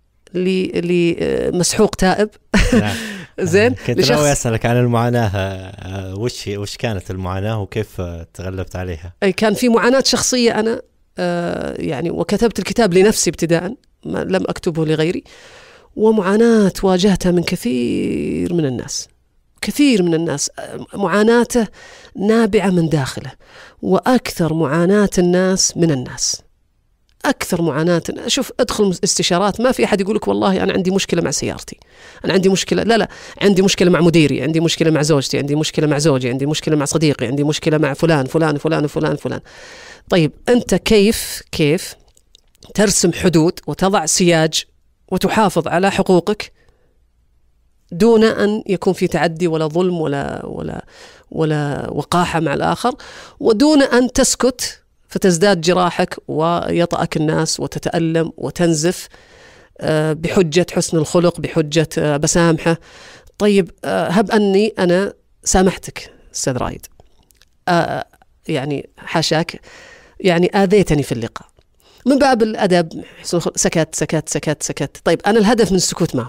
لمسحوق تائب. نعم. زين. كنت ناوي أسألك عن المعاناة، وش وش كانت المعاناة وكيف تغلبت عليها؟ أي كان في معاناة شخصية أنا يعني، وكتبت الكتاب لنفسي ابتداء، لم أكتبه لغيري، ومعاناة واجهتها من كثير من الناس، كثير من الناس معاناته نابعة من داخله، وأكثر معاناة الناس من الناس، أكثر معاناة. شوف أدخل استشارات ما في أحد يقولك والله أنا عندي مشكلة مع سيارتي، أنا عندي مشكلة، لا لا عندي مشكلة مع مديري، عندي مشكلة مع زوجتي، عندي مشكلة مع زوجي، عندي مشكلة مع صديقي، عندي مشكلة مع فلان فلان فلان فلان فلان. طيب أنت كيف كيف ترسم حدود وتضع سياج وتحافظ على حقوقك دون أن يكون في تعدي ولا ظلم ولا ولا ولا وقاحة مع الآخر، ودون أن تسكت فتزداد جراحك ويطأك الناس وتتألم وتنزف بحجة حسن الخلق، بحجة بسامحة. طيب هب أني أنا سامحتك أستاذ رايد، يعني حاشاك يعني آذيتني في اللقاء، من باب الأدب سكت سكت سكت سكت. طيب أنا الهدف من السكوت ما هو؟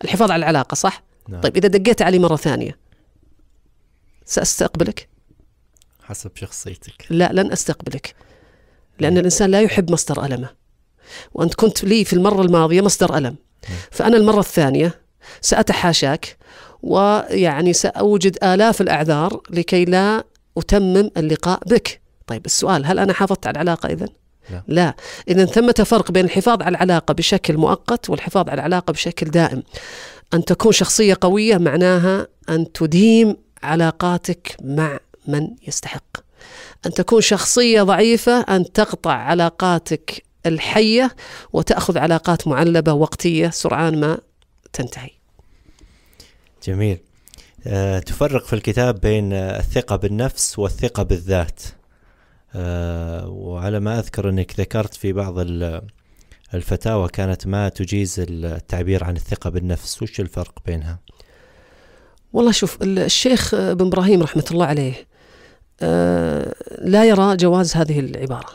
الحفاظ على العلاقة، صح؟ نعم. طيب إذا دقيت علي مرة ثانية سأستقبلك؟ حسب شخصيتك. لا، لن أستقبلك، لأن الإنسان لا يحب مصدر ألمه، وأنت كنت لي في المرة الماضية مصدر ألم، فأنا المرة الثانية سأتحاشاك، ويعني سأوجد آلاف الأعذار لكي لا أتمم اللقاء بك. طيب السؤال، هل أنا حافظت على العلاقة إذن؟ لا. لا. إذن ثمة فرق بين الحفاظ على العلاقة بشكل مؤقت والحفاظ على العلاقة بشكل دائم. أن تكون شخصية قوية معناها أن تديم علاقاتك مع من يستحق. أن تكون شخصية ضعيفة أن تقطع علاقاتك الحية وتأخذ علاقات معلبة وقتية سرعان ما تنتهي. جميل. أه تفرق في الكتاب بين الثقة بالنفس والثقة بالذات. أه وعلى ما أذكر أنك ذكرت في بعض الفتاوى كانت ما تجيز التعبير عن الثقة بالنفس، وش الفرق بينها؟ والله شوف، الشيخ بن إبراهيم رحمة الله عليه أه لا يرى جواز هذه العبارة،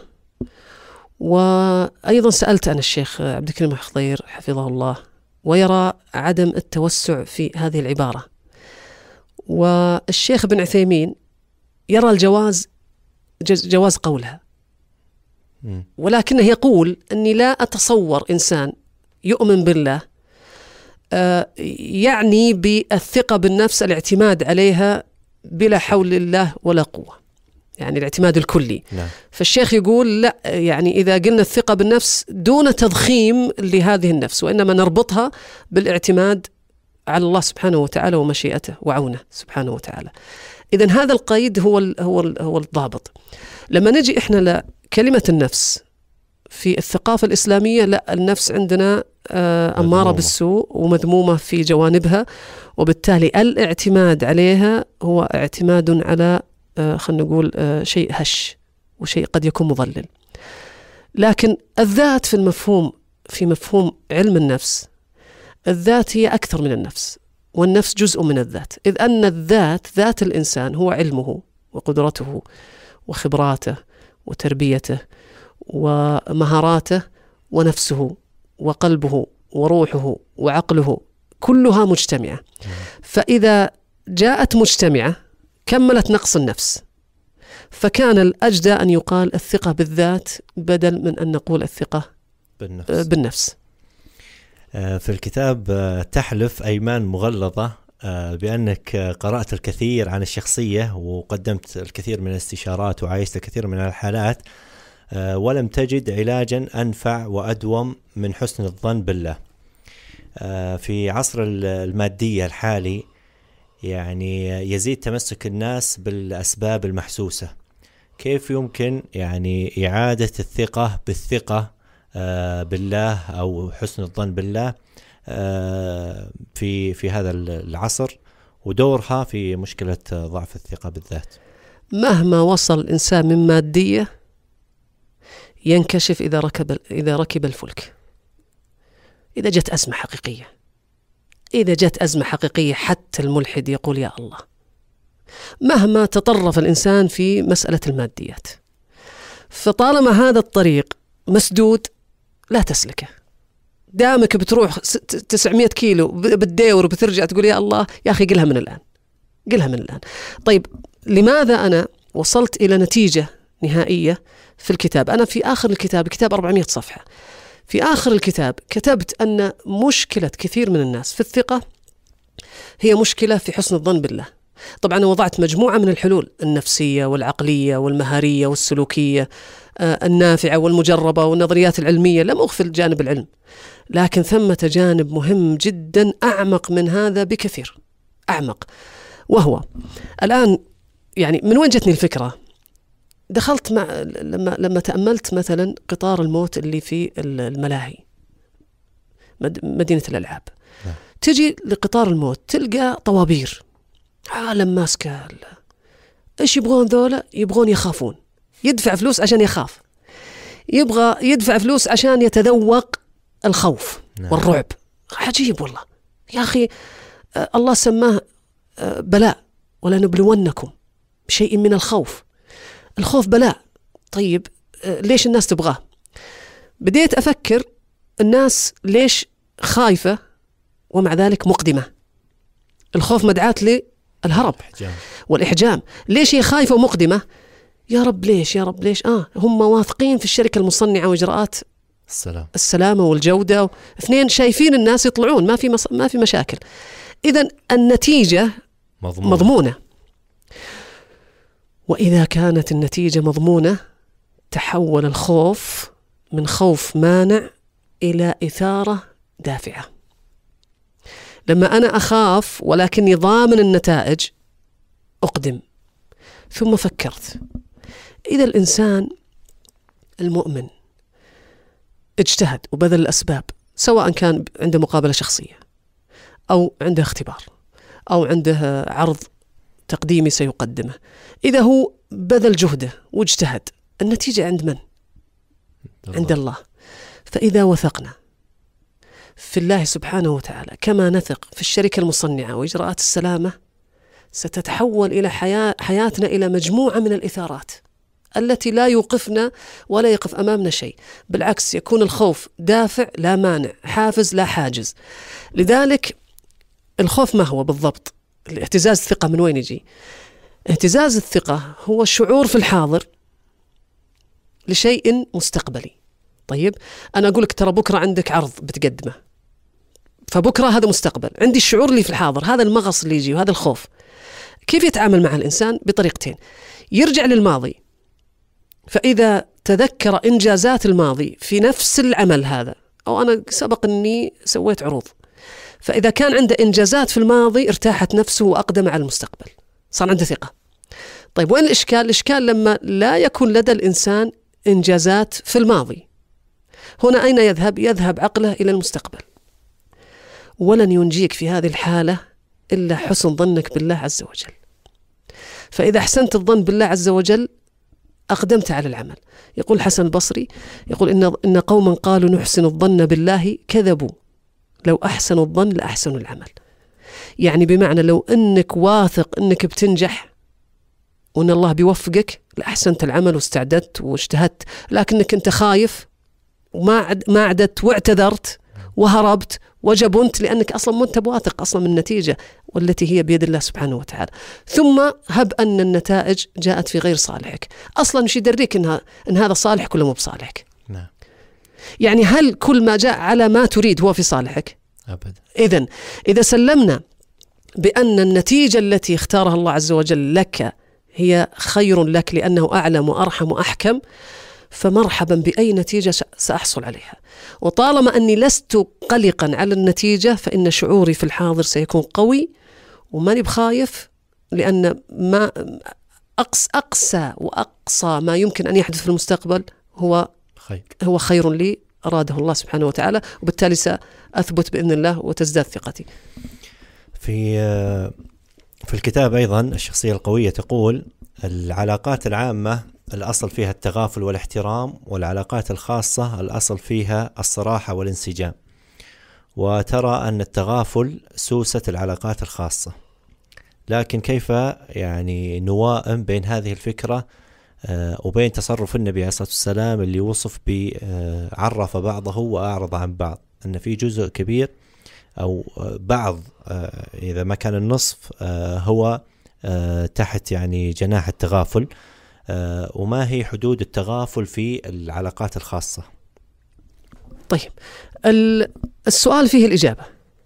وأيضا سألت أنا الشيخ عبد الكريم الخضير حفظه الله، ويرى عدم التوسع في هذه العبارة. والشيخ ابن عثيمين يرى الجواز جواز قولها، ولكنه يقول أني لا أتصور إنسان يؤمن بالله آه يعني بالثقة بالنفس الاعتماد عليها بلا حول الله ولا قوة، يعني الاعتماد الكلي. نعم. فالشيخ يقول لا، يعني إذا قلنا الثقة بالنفس دون تضخيم لهذه النفس، وإنما نربطها بالاعتماد على الله سبحانه وتعالى ومشيئته وعونه سبحانه وتعالى. إذن هذا القيد هو ال هو ال هو الضابط. لما نجي إحنا لكلمة النفس في الثقافة الإسلامية، لا، النفس عندنا آه أمارة بالسوء ومذمومة في جوانبها، وبالتالي الاعتماد عليها هو اعتماد على آه خلينا نقول آه شيء هش وشيء قد يكون مضلل. لكن الذات في المفهوم في مفهوم علم النفس، الذات هي أكثر من النفس، والنفس جزء من الذات، إذ أن الذات ذات الإنسان هو علمه وقدرته وخبراته وتربيته ومهاراته ونفسه وقلبه وروحه وعقله، كلها مجتمعة. فإذا جاءت مجتمعة كملت نقص النفس، فكان الأجدى أن يقال الثقة بالذات بدل من أن نقول الثقة بالنفس. بالنفس. في الكتاب تحلف أيمان مغلظة بأنك قرأت الكثير عن الشخصية وقدمت الكثير من الاستشارات وعايشت الكثير من الحالات، ولم تجد علاجا أنفع وأدوم من حسن الظن بالله. في عصر المادية الحالي يعني يزيد تمسك الناس بالأسباب المحسوسة. كيف يمكن يعني إعادة الثقة بالثقة بالله أو حسن الظن بالله في في هذا العصر، ودورها في مشكلة ضعف الثقة بالذات؟ مهما وصل الإنسان من مادية ينكشف إذا ركب إذا ركب الفلك. إذا جت أزمة حقيقية إذا جت أزمة حقيقية حتى الملحد يقول يا الله. مهما تطرف الإنسان في مسألة الماديات، فطالما هذا الطريق مسدود لا تسلكه. دامك بتروح تسعمية كيلو بالدور وبترجع تقول يا الله، يا أخي قلها من الآن قلها من الآن. طيب لماذا أنا وصلت إلى نتيجة نهائية في الكتاب؟ أنا في آخر الكتاب، كتاب أربعمية صفحة، في آخر الكتاب كتبت أن مشكلة كثير من الناس في الثقة هي مشكلة في حسن الظن بالله. طبعا وضعت مجموعة من الحلول النفسية والعقلية والمهارية والسلوكية آه النافعة والمجربة والنظريات العلمية، لم أغفل جانب العلم، لكن ثمة جانب مهم جدا أعمق من هذا بكثير، أعمق. وهو الآن يعني من وين جتني الفكرة؟ دخلت مع لما لما تأملت مثلا قطار الموت اللي في الملاهي، مدينة الألعاب، تجي لقطار الموت تلقى طوابير، عالم ماسكة. إيش يبغون ذولا؟ يبغون يخافون، يدفع فلوس عشان يخاف، يبغى يدفع فلوس عشان يتذوق الخوف نعم. والرعب. عجيب والله يا أخي. آه الله سماه آه بلاء، ولنبلونكم بشيء من الخوف. الخوف بلاء. طيب آه ليش الناس تبغاه؟ بديت أفكر الناس ليش خايفة ومع ذلك مقدمة. الخوف مدعاة للهرب والإحجام. ليش هي خايفة ومقدمة؟ يا رب ليش يا رب ليش آه هم واثقين في الشركة المصنعة وإجراءات السلام. السلامة والجودة، اثنين شايفين الناس يطلعون ما في مص... ما في مشاكل. إذن النتيجة مضمونة. مضمونة. وإذا كانت النتيجة مضمونة تحول الخوف من خوف مانع إلى إثارة دافعة. لما أنا أخاف ولكني ضامن النتائج أقدم. ثم فكرت إذا الإنسان المؤمن اجتهد وبذل الأسباب، سواء كان عنده مقابلة شخصية أو عنده اختبار أو عنده عرض تقديمي سيقدمه، إذا هو بذل جهده واجتهد، النتيجة عند من؟ الله. عند الله. فإذا وثقنا في الله سبحانه وتعالى كما نثق في الشركة المصنعة وإجراءات السلامة، ستتحول إلى حياة حياتنا إلى مجموعة من الإثارات التي لا يوقفنا ولا يقف أمامنا شيء، بالعكس يكون الخوف دافع لا مانع، حافز لا حاجز. لذلك الخوف ما هو بالضبط؟ الاهتزاز الثقة من وين يجي؟ اهتزاز الثقة هو الشعور في الحاضر لشيء مستقبلي. طيب أنا أقولك ترى بكرة عندك عرض بتقدمه، فبكرة هذا مستقبل، عندي الشعور اللي في الحاضر، هذا المغص اللي يجي وهذا الخوف. كيف يتعامل مع الإنسان؟ بطريقتين. يرجع للماضي، فإذا تذكر إنجازات الماضي في نفس العمل هذا، أو أنا سبق أني سويت عروض، فإذا كان عنده إنجازات في الماضي ارتاحت نفسه وأقدم على المستقبل، صار عنده ثقة. طيب وين الإشكال؟ الإشكال لما لا يكون لدى الإنسان إنجازات في الماضي. هنا أين يذهب؟ يذهب عقله إلى المستقبل. ولن ينجيك في هذه الحالة إلا حسن ظنك بالله عز وجل. فإذا أحسنت الظن بالله عز وجل أقدمت على العمل. يقول حسن البصري، يقول إن إن قوما قالوا نحسن الظن بالله كذبوا، لو أحسنوا الظن لأحسنوا العمل. يعني بمعنى لو أنك واثق أنك بتنجح وأن الله بيوفقك لأحسنت العمل واستعددت واجتهدت، لكنك أنت خايف وما عد ما عدت واعتذرت وهربت وجبنت، لأنك أصلا ما أنت واثق أصلا من النتيجة والتي هي بيد الله سبحانه وتعالى. ثم هب أن النتائج جاءت في غير صالحك، أصلا مش يدريك إنها إن هذا صالح كله مو بصالحك. نعم. يعني هل كل ما جاء على ما تريد هو في صالحك؟ أبدا. إذن إذا سلمنا بأن النتيجة التي اختارها الله عز وجل لك هي خير لك لأنه أعلم وأرحم وأحكم، فمرحبا بأي نتيجة سأحصل عليها. وطالما أني لست قلقا على النتيجة فإن شعوري في الحاضر سيكون قوي وماني بخايف، لأن ما أقصى, أقصى وأقصى ما يمكن أن يحدث في المستقبل هو خير هو خير لي أراده الله سبحانه وتعالى، وبالتالي سأثبت بإذن الله وتزداد ثقتي. في في الكتاب أيضا الشخصية القوية تقول العلاقات العامة الأصل فيها التغافل والاحترام، والعلاقات الخاصة الأصل فيها الصراحة والانسجام. وترى أن التغافل سوسة العلاقات الخاصة، لكن كيف يعني نوائم بين هذه الفكرة وبين تصرف النبي عليه الصلاة والسلام اللي وصف بعرف بعضه وأعرض عن بعض، أن في جزء كبير أو بعض إذا ما كان النصف هو تحت يعني جناح التغافل، وما هي حدود التغافل في العلاقات الخاصة؟ طيب السؤال فيه الإجابة.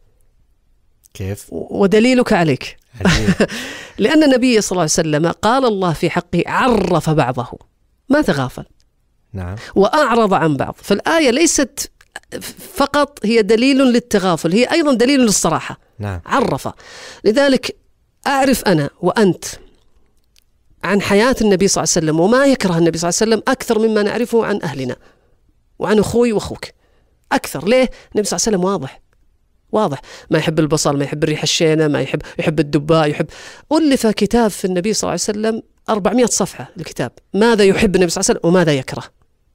كيف؟ ودليلك عليك. لأن النبي صلى الله عليه وسلم قال الله في حقه عرف بعضه ما تغافل. نعم. وأعرض عن بعض. فالآية ليست فقط هي دليل للتغافل، هي أيضا دليل للصراحة. نعم. عرف. لذلك أعرف أنا وأنت عن حياة النبي صلى الله عليه وسلم وما يكره النبي صلى الله عليه وسلم أكثر مما نعرفه عن أهلنا وعن أخوي وأخوك أكثر. ليه؟ النبي صلى الله عليه وسلم واضح واضح، ما يحب البصل، ما يحب الريح الشينة، ما يحب يحب الدباء، يحب. ألف كتاب في النبي صلى الله عليه وسلم أربعمائة صفحة الكتاب، ماذا يحب النبي صلى الله عليه وسلم وماذا يكره.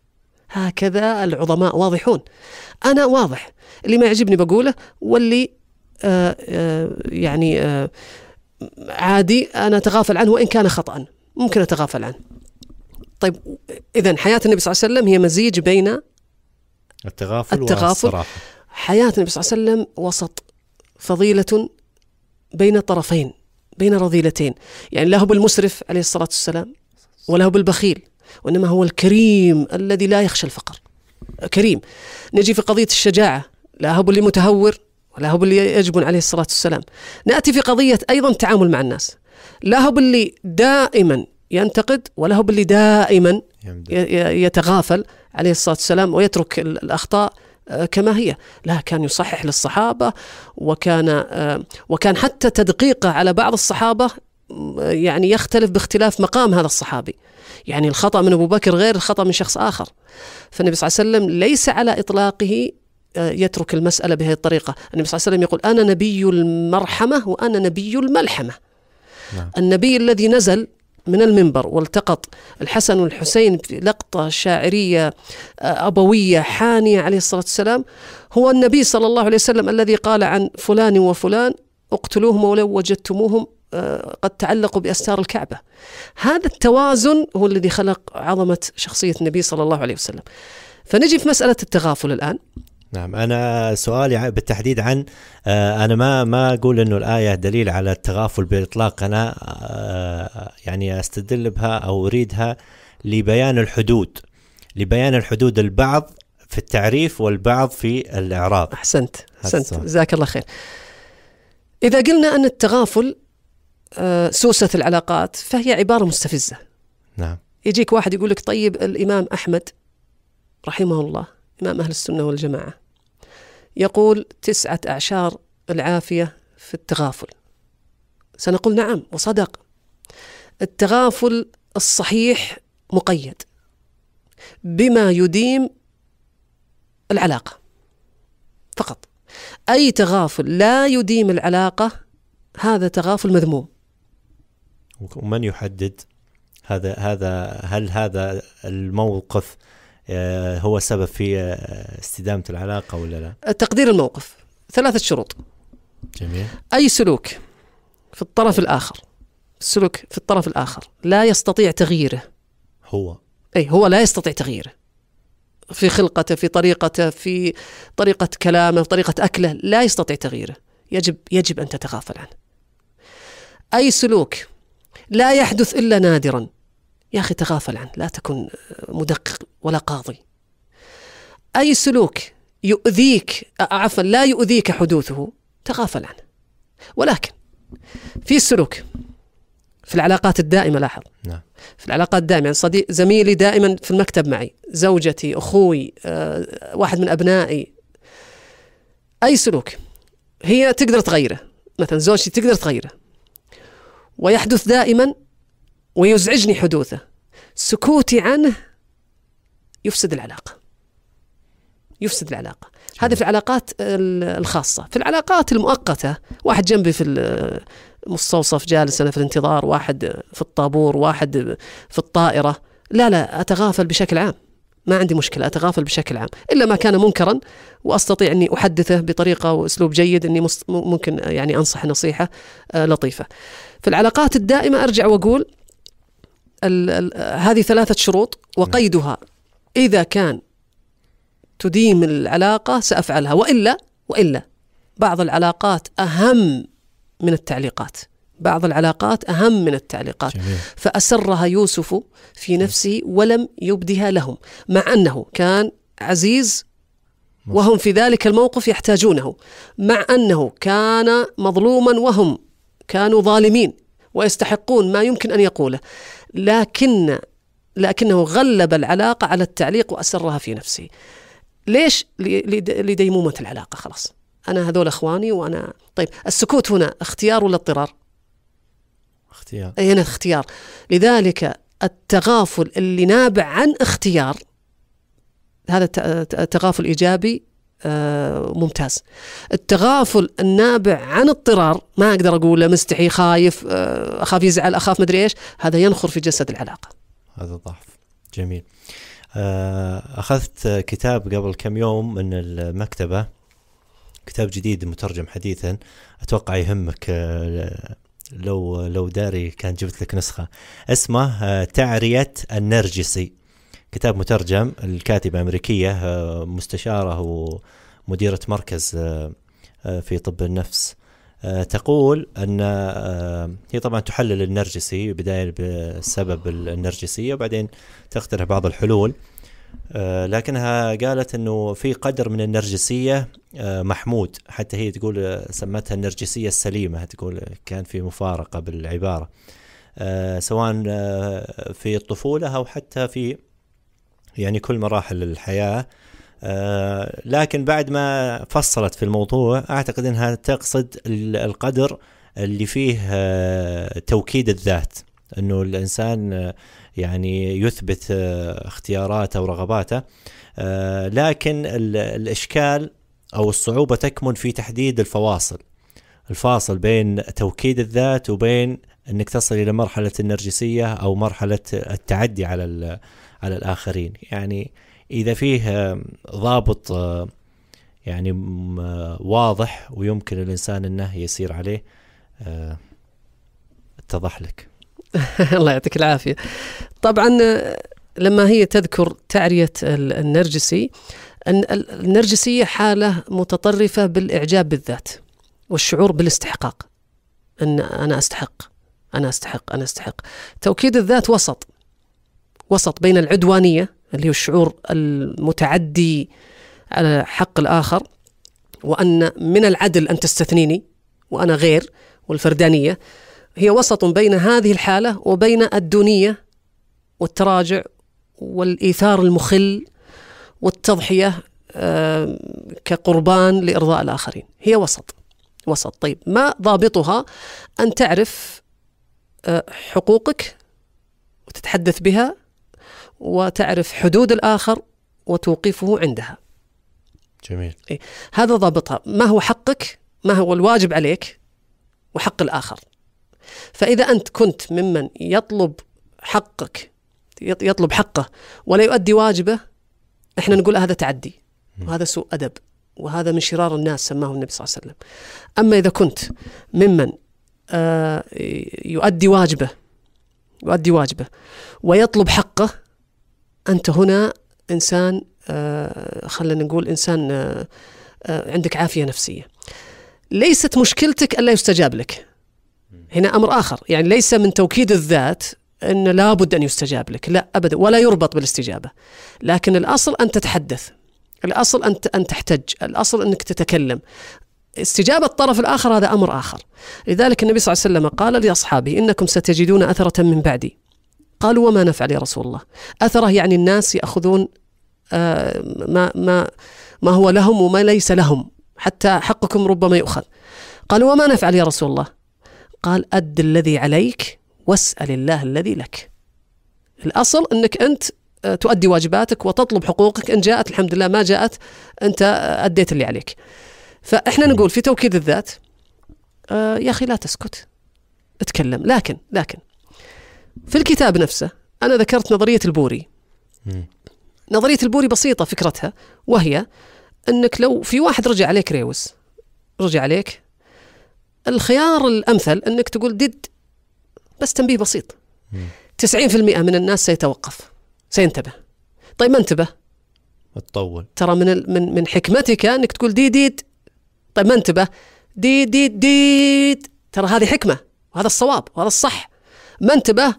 هكذا العظماء واضحون. أنا واضح، اللي ما يعجبني بقوله، واللي آآ آآ يعني آآ عادي أنا أتغافل عنه وإن كان خطأ ممكن أتغافل عنه. طيب إذن حياة النبي صلى الله عليه وسلم هي مزيج بين التغافل, التغافل والصراحة. حياة النبي صلى الله عليه وسلم وسط فضيلة بين طرفين، بين رذيلتين، يعني لا هو بالمسرف عليه الصلاة والسلام ولا هو بالبخيل، وإنما هو الكريم الذي لا يخشى الفقر، كريم. نجي في قضية الشجاعة، لا هو اللي متهور ولا هو اللي يجبن عليه الصلاة والسلام. نأتي في قضية أيضا التعامل مع الناس، لا هو اللي دائما ينتقد ولا هو اللي دائما يتغافل عليه الصلاة والسلام ويترك الأخطاء كما هي. لا، كان يصحح للصحابة، وكان وكان حتى تدقيقه على بعض الصحابة يعني يختلف باختلاف مقام هذا الصحابي، يعني الخطأ من أبو بكر غير الخطأ من شخص آخر. فالنبي صلى الله عليه وسلم ليس على إطلاقه يترك المسألة بهذه الطريقة. النبي صلى الله عليه وسلم يقول أنا نبي المرحمة وأنا نبي الملحمة. نعم. النبي الذي نزل من المنبر والتقط الحسن والحسين في لقطة شاعرية أبوية حانية عليه الصلاة والسلام هو النبي صلى الله عليه وسلم الذي قال عن فلان وفلان اقتلوهم ولو وجدتموهم قد تعلقوا بأستار الكعبة. هذا التوازن هو الذي خلق عظمة شخصية النبي صلى الله عليه وسلم. فنجي في مسألة التغافل الآن. نعم، أنا سؤالي بالتحديد عن أنا ما ما أقول إنه الآية دليل على التغافل بالإطلاق، أنا يعني أستدل بها أو أريدها لبيان الحدود، لبيان الحدود البعض في التعريف والبعض في الإعراب. أحسنت أحسنت جزاك الله خير. إذا قلنا أن التغافل سوسة العلاقات فهي عبارة مستفزة. نعم. يجيك واحد يقول لك طيب الإمام أحمد رحمه الله إمام أهل السنة والجماعة يقول تسعة أعشار العافية في التغافل. سنقول نعم وصدق. التغافل الصحيح مقيد بما يديم العلاقة فقط. أي تغافل لا يديم العلاقة هذا تغافل مذموم. ومن يحدد هذا هذا هل هذا الموقف هو سبب في استدامة العلاقة ولا لا؟ تقدير الموقف ثلاثة شروط. جميل. أي سلوك في الطرف الآخر السلوك في الطرف الآخر لا يستطيع تغييره، هو أي هو لا يستطيع تغييره في خلقته، في طريقته، في طريقة كلامه، في طريقة أكله، لا يستطيع تغييره، يجب يجب أن تتغافل عنه. أي سلوك لا يحدث إلا نادرا، يا أخي تغافل عنه، لا تكن مدقق ولا قاضي. أي سلوك يؤذيك عفوا لا يؤذيك حدوثه تغافل عنه. ولكن في السلوك في العلاقات الدائمة، لاحظ نعم. في العلاقات الدائمة يعني صديق زميلي دائما في المكتب معي، زوجتي، أخوي، أه، واحد من أبنائي، أي سلوك هي تقدر تغيره، مثلا زوجتي تقدر تغيره ويحدث دائما ويزعجني حدوثه، سكوتي عنه يفسد العلاقة يفسد العلاقة. هذه في العلاقات الخاصة. في العلاقات المؤقتة واحد جنبي في المستوصف جالس أنا في الانتظار، واحد في الطابور، واحد في الطائرة، لا لا أتغافل بشكل عام، ما عندي مشكلة أتغافل بشكل عام، إلا ما كان منكرا وأستطيع أني أحدثه بطريقة وأسلوب جيد، أني ممكن يعني أنصح نصيحة لطيفة. في العلاقات الدائمة أرجع وأقول ال ال هذه ثلاثة شروط، وقيدها إذا كان تديم العلاقة سأفعلها، وإلا وإلا بعض العلاقات أهم من التعليقات بعض العلاقات أهم من التعليقات. جميل. فأسرها يوسف في نفسه ولم يبدها لهم، مع أنه كان عزيز وهم في ذلك الموقف يحتاجونه، مع أنه كان مظلوما وهم كانوا ظالمين ويستحقون ما يمكن أن يقوله، لكن لكنه غلب العلاقة على التعليق وأسرها في نفسه. ليش؟ لديمومة العلاقة. خلاص أنا هذول أخواني وأنا طيب. السكوت هنا اختيار ولا اضطرار؟ اختيار. هنا اختيار. لذلك التغافل اللي نابع عن اختيار هذا تغافل إيجابي آه ممتاز. التغافل النابع عن اضطرار ما أقدر أقول مستحي، خايف، آه أخاف يزعل، أخاف مدري إيش، هذا ينخر في جسد العلاقة، هذا ضعف. جميل. أخذت كتاب قبل كم يوم من المكتبة، كتاب جديد مترجم حديثا، أتوقع يهمك لو لو داري كان جبت لك نسخة، اسمه تعرية النرجسي. كتاب مترجم، الكاتبة أمريكية، مستشارة ومديرة مركز في طب النفس. تقول أن هي طبعا تحلل النرجسي بداية بسبب النرجسية وبعدين تقترح بعض الحلول، لكنها قالت أنه في قدر من النرجسية محمود، حتى هي تقول سمتها النرجسية السليمة، تقول كان في مفارقة بالعبارة سواء في الطفولة أو حتى في يعني كل مراحل الحياة. آه لكن بعد ما فصلت في الموضوع أعتقد أنها تقصد القدر اللي فيه آه توكيد الذات، أنه الإنسان آه يعني يثبت آه اختياراته ورغباته، آه لكن الإشكال أو الصعوبة تكمن في تحديد الفواصل الفاصل بين توكيد الذات وبين أنك تصل إلى مرحلة النرجسية أو مرحلة التعدي على على الآخرين. يعني إذا فيه ضابط يعني واضح ويمكن الإنسان أنه يسير عليه اتضح لك. الله يعطيك العافية. طبعا لما هي تذكر تعرية النرجسي، النرجسية حالة متطرفة بالإعجاب بالذات والشعور بالاستحقاق، أن أنا أستحق أنا أستحق أنا أستحق. توكيد الذات وسط وسط بين العدوانية اللي هو الشعور المتعدي على حق الآخر، وأن من العدل أن تستثنيني وأنا غير، والفردانية هي وسط بين هذه الحالة وبين الدونية والتراجع والإيثار المخل والتضحية كقربان لإرضاء الآخرين. هي وسط وسط. طيب ما ضابطها؟ أن تعرف حقوقك وتتحدث بها، وتعرف حدود الآخر وتوقفه عندها. جميل. إيه؟ هذا ضابطها. ما هو حقك، ما هو الواجب عليك، وحق الآخر. فإذا أنت كنت ممن يطلب حقك يطلب حقه ولا يؤدي واجبه، إحنا نقول هذا تعدي وهذا سوء أدب وهذا من شرار الناس سماه النبي صلى الله عليه وسلم. أما إذا كنت ممن آه يؤدي واجبه يؤدي واجبه ويطلب حقه، أنت هنا إنسان آه خلينا نقول إنسان آه آه عندك عافية نفسية. ليست مشكلتك ألا يستجاب لك، هنا أمر آخر. يعني ليس من توكيد الذات أن لابد أن يستجاب لك، لا أبدا، ولا يربط بالاستجابة. لكن الأصل أن تتحدث، الأصل أن أن تحتج، الأصل أنك تتكلم. استجابة الطرف الآخر هذا أمر آخر. لذلك النبي صلى الله عليه وسلم قال لأصحابه: إنكم ستجدون أثرة من بعدي. قالوا: وما نفعل يا رسول الله؟ أثرة يعني الناس يأخذون آه ما ما ما هو لهم وما ليس لهم، حتى حقكم ربما يؤخذ. قالوا: وما نفعل يا رسول الله؟ قال: أد الذي عليك واسأل الله الذي لك. الأصل أنك أنت تؤدي واجباتك وتطلب حقوقك، إن جاءت الحمد لله، ما جاءت أنت أديت اللي عليك. فإحنا نقول في توكيد الذات آه يا أخي لا تسكت، اتكلم. لكن لكن في الكتاب نفسه أنا ذكرت نظرية البوري. م. نظرية البوري بسيطة فكرتها، وهي أنك لو في واحد رجع عليك ريوس، رجع عليك، الخيار الأمثل أنك تقول دد، بس تنبيه بسيط. تسعين في المئة من الناس سيتوقف، سينتبه. طيب ما انتبه، تطول. ترى من من من حكمتك أنك تقول دي ديد. طيب ما انتبه، دي دي ديد، ترى هذه حكمة وهذا الصواب وهذا الصح. ما انتبه،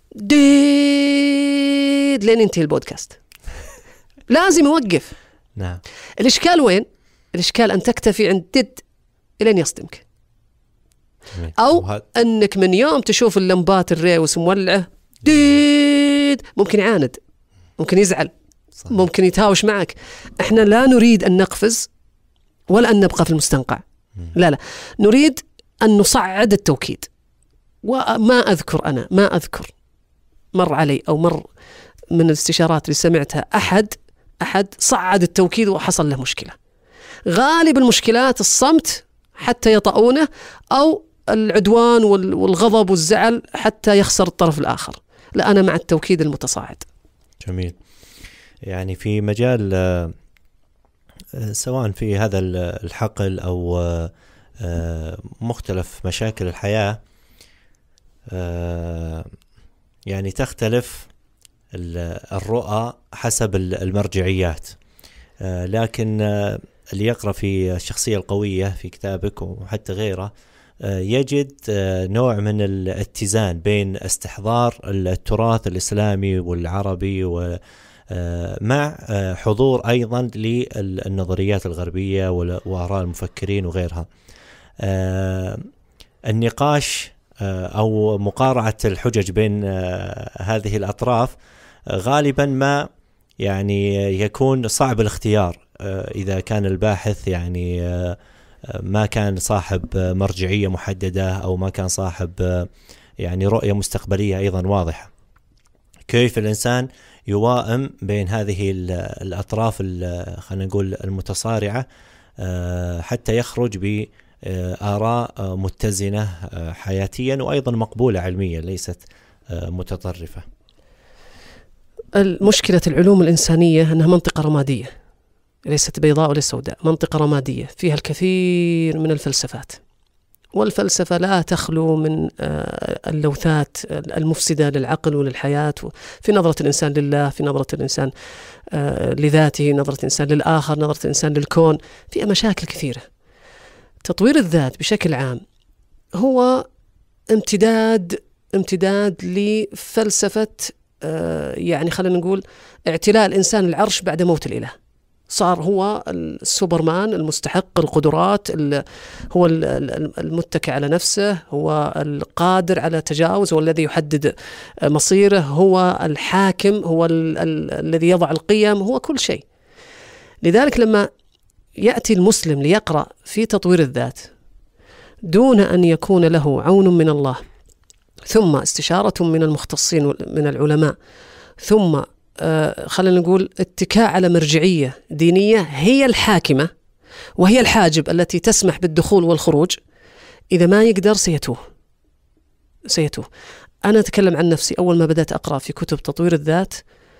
ديد لين ينتهي البودكاست. لازم يوقف. نعم. الإشكال وين؟ الإشكال أن تكتفي عند ديد إلين يصدمك، أو وهذا... أنك من يوم تشوف اللمبات الريوس مولعة ديد، ممكن يعاند، ممكن يزعل، صحيح. ممكن يتهاوش معك. احنا لا نريد أن نقفز ولا أن نبقى في المستنقع. لا لا، نريد أن نصعد التوكيد. وما أذكر أنا ما أذكر مر علي أو مر من الاستشارات اللي سمعتها أحد أحد صعد التوكيد وحصل له مشكلة. غالب المشكلات الصمت حتى يطؤونه، أو العدوان والغضب والزعل حتى يخسر الطرف الآخر. لا، أنا مع التوكيد المتصاعد. جميل. يعني في مجال سواء في هذا الحقل أو مختلف مشاكل الحياة، يعني تختلف الرؤى حسب المرجعيات، لكن اللي يقرأ في الشخصية القوية في كتابك وحتى غيره يجد نوع من الاتزان بين استحضار التراث الإسلامي والعربي ومع حضور أيضا للنظريات الغربية وآراء المفكرين وغيرها. النقاش أو مقارعة الحجج بين هذه الأطراف غالبا ما يعني يكون صعب الاختيار إذا كان الباحث يعني ما كان صاحب مرجعية محددة أو ما كان صاحب يعني رؤية مستقبلية أيضا واضحة. كيف الإنسان يوائم بين هذه الأطراف خلينا نقول المتصارعة حتى يخرج بآراء متزنة حياتيا وأيضا مقبولة علميا ليست متطرفة. المشكلة العلوم الإنسانية أنها منطقة رمادية، ليست بيضاء ولا سوداء، منطقة رمادية فيها الكثير من الفلسفات، والفلسفة لا تخلو من اللوثات المفسدة للعقل وللحياة، في نظرة الإنسان لله، في نظرة الإنسان لذاته، نظرة الإنسان للآخر، نظرة الإنسان للكون، فيها مشاكل كثيرة. تطوير الذات بشكل عام هو امتداد امتداد لفلسفة يعني خلينا نقول اعتلاء الإنسان العرش بعد موت الإله. صار هو السوبرمان المستحق القدرات، هو المتكئ على نفسه، هو القادر على تجاوز، هو الذي يحدد مصيره، هو الحاكم، هو ال ال الذي يضع القيم، هو كل شيء. لذلك لما يأتي المسلم ليقرأ في تطوير الذات دون أن يكون له عون من الله، ثم استشارة من المختصين من العلماء، ثم آه خلينا نقول اتكاء على مرجعية دينية هي الحاكمة وهي الحاجب التي تسمح بالدخول والخروج، إذا ما يقدر سيتوه سيتوه. أنا أتكلم عن نفسي، أول ما بدأت أقرأ في كتب تطوير الذات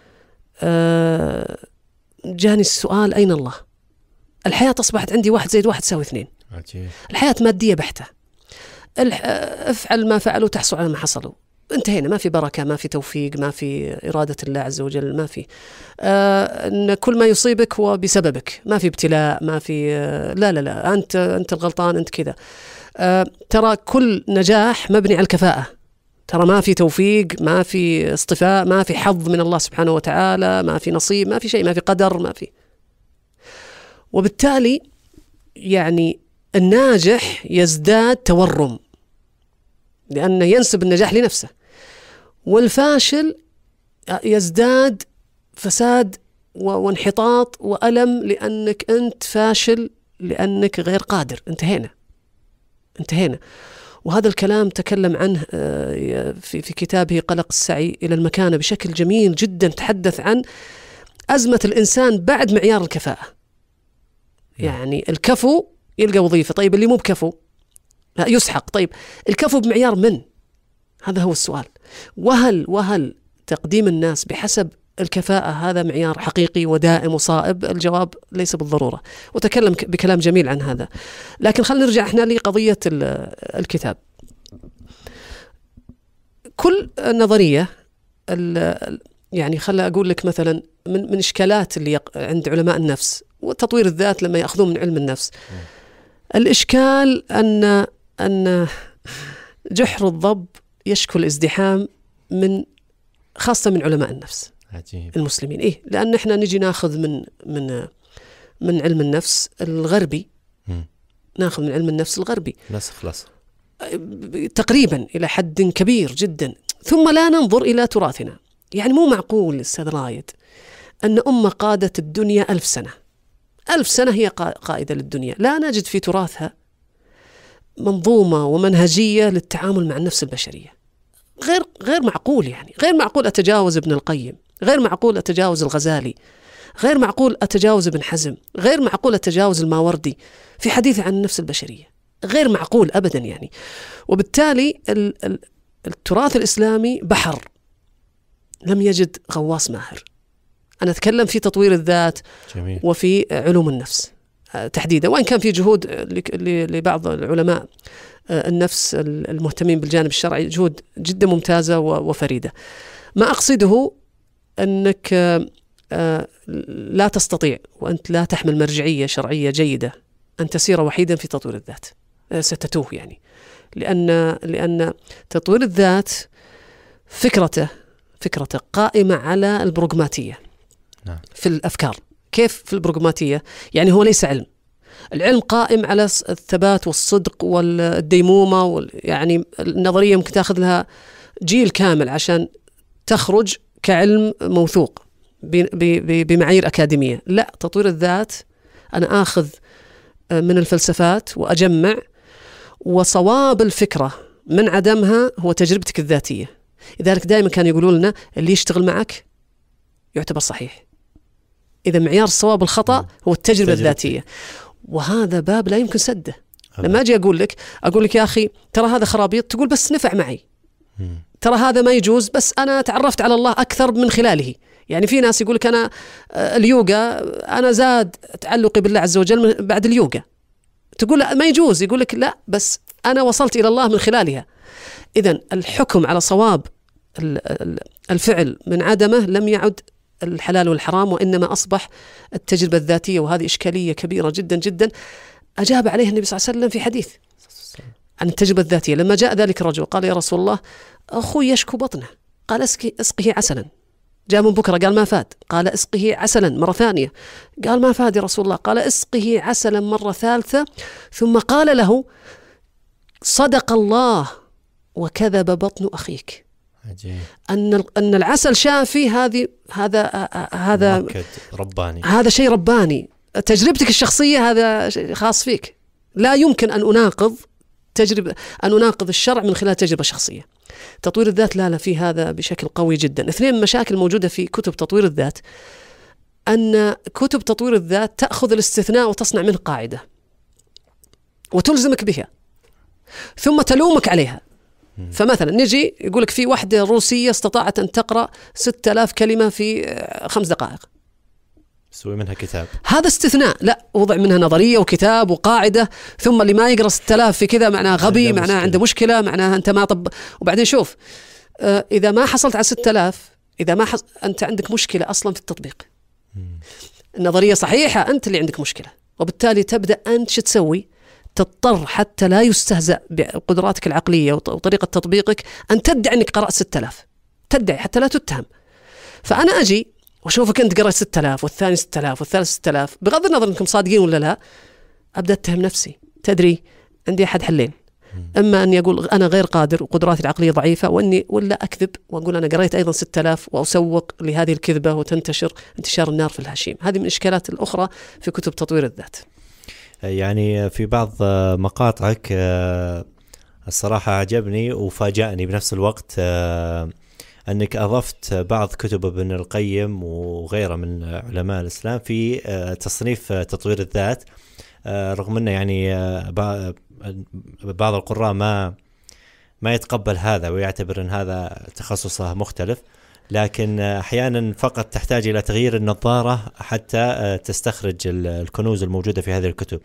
آه جاني السؤال: أين الله؟ الحياة أصبحت عندي واحد زائد واحد تساوي اثنين. الحياة مادية بحتة، افعل ما فعلوا تحصل على ما حصلوا، انتهينا، ما في بركة، ما في توفيق، ما في إرادة الله عز وجل، ما في آه إن كل ما يصيبك هو بسببك، ما في ابتلاء، ما في آه لا لا لا أنت أنت الغلطان، أنت كذا. آه ترى كل نجاح مبني على الكفاءة، ترى ما في توفيق، ما في اصطفاء، ما في حظ من الله سبحانه وتعالى، ما في نصيب، ما في شيء، ما في قدر، ما في. وبالتالي يعني الناجح يزداد تورم لأنه ينسب النجاح لنفسه، والفاشل يزداد فساد وانحطاط وألم لأنك أنت فاشل، لأنك غير قادر. انتهينا انتهينا وهذا الكلام تكلم عنه في في كتابه قلق السعي إلى المكانة بشكل جميل جدا، تحدث عن أزمة الإنسان بعد معيار الكفاءة. يعني الكفو يلقى وظيفة، طيب اللي مو بكفو يسحق، طيب الكفو بمعيار من؟ هذا هو السؤال. وهل وهل تقديم الناس بحسب الكفاءة هذا معيار حقيقي ودائم وصائب؟ الجواب ليس بالضرورة، وتكلم بكلام جميل عن هذا. لكن خلينا نرجع احنا لقضية الكتاب. كل نظرية يعني خلنا أقول لك مثلا من من إشكالات اللي عند علماء النفس وتطوير الذات لما يأخذون من علم النفس، الإشكال أن أن جحر الضب يشكو الازدحام من خاصة من علماء النفس عجيب. المسلمين. إيه لأن إحنا نجي ناخذ من من من علم النفس الغربي، م. ناخذ من علم النفس الغربي نسخ لصق تقريبا إلى حد كبير جدا، ثم لا ننظر إلى تراثنا. يعني مو معقول أستاذ رايد أن أمة قادت الدنيا ألف سنة، ألف سنة هي قائدة للدنيا، لا نجد في تراثها منظومة ومنهجية للتعامل مع النفس البشرية. غير غير معقول، يعني غير معقول أتجاوز ابن القيم، غير معقول أتجاوز الغزالي، غير معقول أتجاوز ابن حزم، غير معقول أتجاوز الماوردي في حديث عن النفس البشرية، غير معقول أبدا. يعني وبالتالي التراث الإسلامي بحر لم يجد غواص ماهر. أنا أتكلم في تطوير الذات جميل. وفي علوم النفس تحديدا، وإن كان في جهود لبعض العلماء النفس المهتمين بالجانب الشرعي جهود جدا ممتازة وفريدة. ما أقصده أنك لا تستطيع وأنت لا تحمل مرجعية شرعية جيدة أن تسير وحيدا في تطوير الذات، ستتوه يعني. لأن لأن تطوير الذات فكرته فكرته قائمة على البروغماتية. نعم. في الأفكار. كيف في البروغماتية؟ يعني هو ليس علم. العلم قائم على الثبات والصدق والديمومة وال... يعني النظرية ممكن تأخذ لها جيل كامل عشان تخرج كعلم موثوق بمعايير أكاديمية. لا، تطوير الذات أنا آخذ من الفلسفات وأجمع، وصواب الفكرة من عدمها هو تجربتك الذاتية. لذلك دائما كانوا يقولوا لنا اللي يشتغل معك يعتبر صحيح. إذا معيار الصواب الخطأ هو التجربة الذاتية، وهذا باب لا يمكن سده. لما أجي أقول لك أقول لك يا أخي ترى هذا خرابيط، تقول بس نفع معي. ترى هذا ما يجوز، بس أنا تعرفت على الله أكثر من خلاله. يعني في ناس يقول لك أنا اليوغا أنا زاد تعلقي بالله عز وجل بعد اليوغا، تقول لا ما يجوز، يقول لك لا بس أنا وصلت إلى الله من خلالها. إذن الحكم على صواب الفعل من عدمه لم يعد الحلال والحرام، وإنما أصبح التجربة الذاتية، وهذه إشكالية كبيرة جدا جدا أجاب عليها النبي صلى الله عليه وسلم في حديث عن التجربة الذاتية. لما جاء ذلك الرجل قال يا رسول الله أخوي يشكو بطنه، قال اسقه اسقه عسلا. جاء من بكرة قال ما فاد، قال اسقه عسلا مرة ثانية، قال ما فاد يا رسول الله، قال اسقه عسلا مرة ثالثة، ثم قال له صدق الله وكذب بطن أخيك. عجيب. أن أن العسل شافي، هذه هذا هذا رباني، هذا شيء رباني. تجربتك الشخصية هذا خاص فيك، لا يمكن أن أناقض تجربة أن أناقض الشرع من خلال تجربة شخصية. تطوير الذات لا لا في هذا بشكل قوي جدا. اثنين من المشاكل الموجودة في كتب تطوير الذات أن كتب تطوير الذات تأخذ الاستثناء وتصنع منه قاعدة وتلزمك بها ثم تلومك عليها. فمثلا نجي يقولك في واحدة روسية استطاعت أن تقرأ ستة آلاف كلمة في خمس دقائق، سوي منها كتاب. هذا استثناء، لا وضع منها نظرية وكتاب وقاعدة. ثم اللي ما يقرأ ستة آلاف في كذا معناه غبي، معناه عنده مشكلة، معناه أنت ما طب. وبعدين شوف آه إذا ما حصلت على ستة آلاف، إذا ما حص... أنت عندك مشكلة أصلا في التطبيق. النظرية صحيحة، أنت اللي عندك مشكلة، وبالتالي تبدأ أنت شو تسوي؟ تضطر حتى لا يستهزأ بقدراتك العقلية وطريقة تطبيقك أن تدعي أنك قرأت ستة آلاف، تدعي حتى لا تتهم. فأنا أجي وأشوفك أنت قرأت ستة آلاف والثاني ستة آلاف والثالث ستة آلاف، بغض النظر أنكم صادقين ولا لا، أبدأ أتهم نفسي. تدري عندي أحد حلين، إما أني أقول أنا غير قادر وقدراتي العقلية ضعيفة، وأني ولا أكذب وأقول أنا قرأت أيضا ستة آلاف وأسوق لهذه الكذبة وتنتشر انتشار النار في الهشيم. هذه من الإشكالات الأخرى في كتب تطوير الذات. يعني في بعض مقاطعك الصراحة عجبني وفاجأني بنفس الوقت أنك أضفت بعض كتب ابن القيم وغيره من علماء الإسلام في تصنيف تطوير الذات، رغم أنه يعني بعض القراء ما ما يتقبل هذا ويعتبر أن هذا تخصصه مختلف، لكن أحيانا فقط تحتاج إلى تغيير النظارة حتى تستخرج الكنوز الموجودة في هذه الكتب.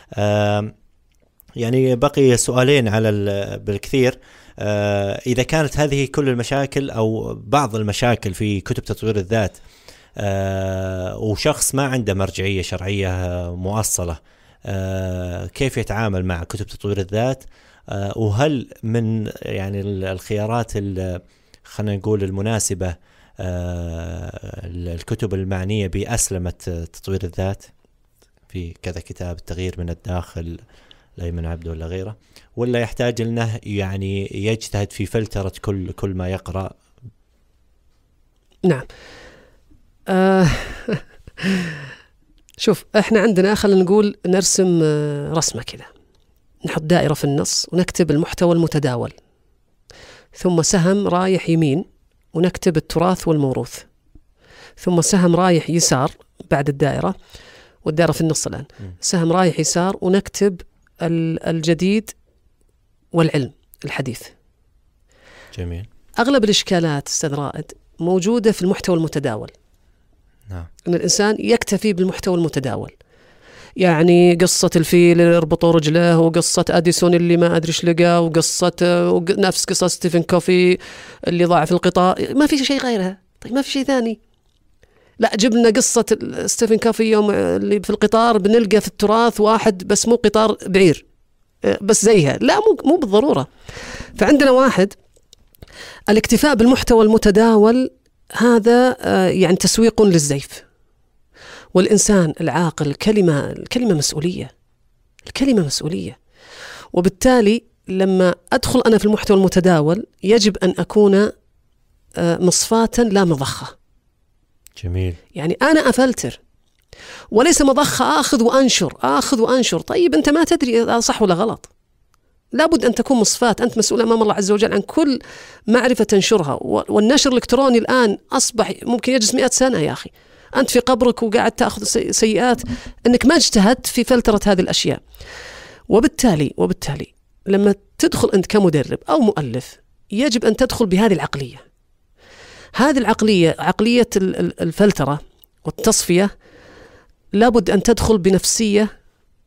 يعني بقي سؤالين على بالكثير. إذا كانت هذه كل المشاكل أو بعض المشاكل في كتب تطوير الذات وشخص ما عنده مرجعية شرعية مؤصلة، كيف يتعامل مع كتب تطوير الذات؟ وهل من يعني الخيارات خلينا نقول المناسبة الكتب المعنية بأسلمة تطوير الذات في كذا كتاب التغيير من الداخل لأيمن عبده ولا غيره، ولا يحتاج لأنه يعني يجتهد في فلترة كل كل ما يقرأ؟ نعم. آه شوف احنا عندنا خلينا نقول نرسم رسمة كذا، نحط دائرة في النص ونكتب المحتوى المتداول، ثم سهم رايح يمين ونكتب التراث والموروث، ثم سهم رايح يسار بعد الدائرة، والدائرة في النص الآن، سهم رايح يسار ونكتب الجديد والعلم الحديث. جميل. أغلب الإشكالات أستاذ رائد موجودة في المحتوى المتداول. نعم. أن الإنسان يكتفي بالمحتوى المتداول، يعني قصة الفيل اللي يربطوا رجله، وقصة أديسون اللي ما أدري إيش لقى، وقصة نفس قصة ستيفن كوفي اللي ضاع في القطار، ما في شيء غيرها. طيب ما في شيء ثاني. لا جيب لنا قصة ستيفن كوفي يوم اللي في القطار بنلقى في التراث واحد بس مو قطار بعير بس زيها، لا مو مو بالضرورة. فعندنا واحد الاكتفاء بالمحتوى المتداول هذا يعني تسويق للزيف. والإنسان العاقل الكلمة الكلمة مسؤولية، الكلمة مسؤولية. وبالتالي لما أدخل أنا في المحتوى المتداول يجب أن أكون مصفاة لا مضخة. جميل. يعني أنا أفلتر وليس مضخة آخذ وأنشر آخذ وأنشر. طيب أنت ما تدري إذا صح ولا غلط. لابد أن تكون مصفاة، أنت مسؤول أمام الله عز وجل عن كل معرفة تنشرها. والنشر الإلكتروني الآن أصبح ممكن يجلس مئة سنة يا أخي، أنت في قبرك وقاعد تأخذ سيئات أنك ما اجتهدت في فلترة هذه الأشياء. وبالتالي وبالتالي لما تدخل أنت كمدرب أو مؤلف يجب أن تدخل بهذه العقلية. هذه العقلية عقلية الفلترة والتصفية، لابد أن تدخل بنفسية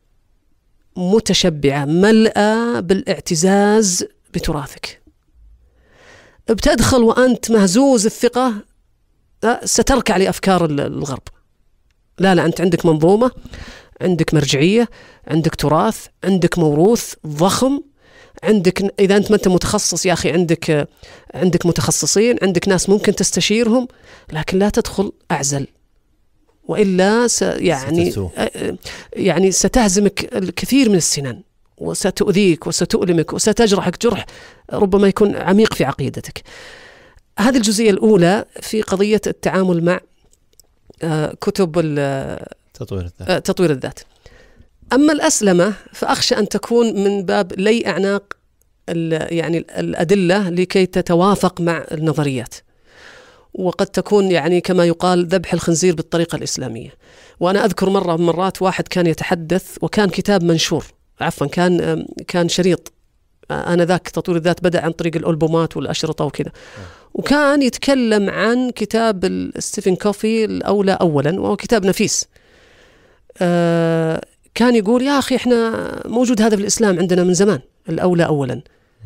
متشبعة ملأة بالاعتزاز بتراثك. بتدخل وأنت مهزوز الثقة ستركع لأفكار الغرب. لا لا، أنت عندك منظومة، عندك مرجعية، عندك تراث، عندك موروث ضخم، عندك إذا أنت ما أنت متخصص يا أخي عندك عندك متخصصين، عندك ناس ممكن تستشيرهم، لكن لا تدخل أعزل وإلا س يعني ستسوء. يعني ستهزمك الكثير من السنن وستؤذيك وستؤلمك وستجرحك جرح ربما يكون عميق في عقيدتك. هذه الجزئية الأولى في قضية التعامل مع كتب تطوير الذات. تطوير الذات. أما الأسلمة فأخشى أن تكون من باب لي أعناق يعني الأدلة لكي تتوافق مع النظريات، وقد تكون يعني كما يقال ذبح الخنزير بالطريقة الإسلامية. وأنا أذكر مرة من مرات واحد كان يتحدث وكان كتاب منشور، عفوا كان كان شريط. أنا ذاك تطوير الذات بدأ عن طريق الألبومات والأشرطة وكذا، وكان يتكلم عن كتاب ستيفن كوفي الأولى أولا، وهو كتاب نفيس. آه كان يقول يا أخي إحنا موجود هذا في الإسلام عندنا من زمان، الأولى أولا.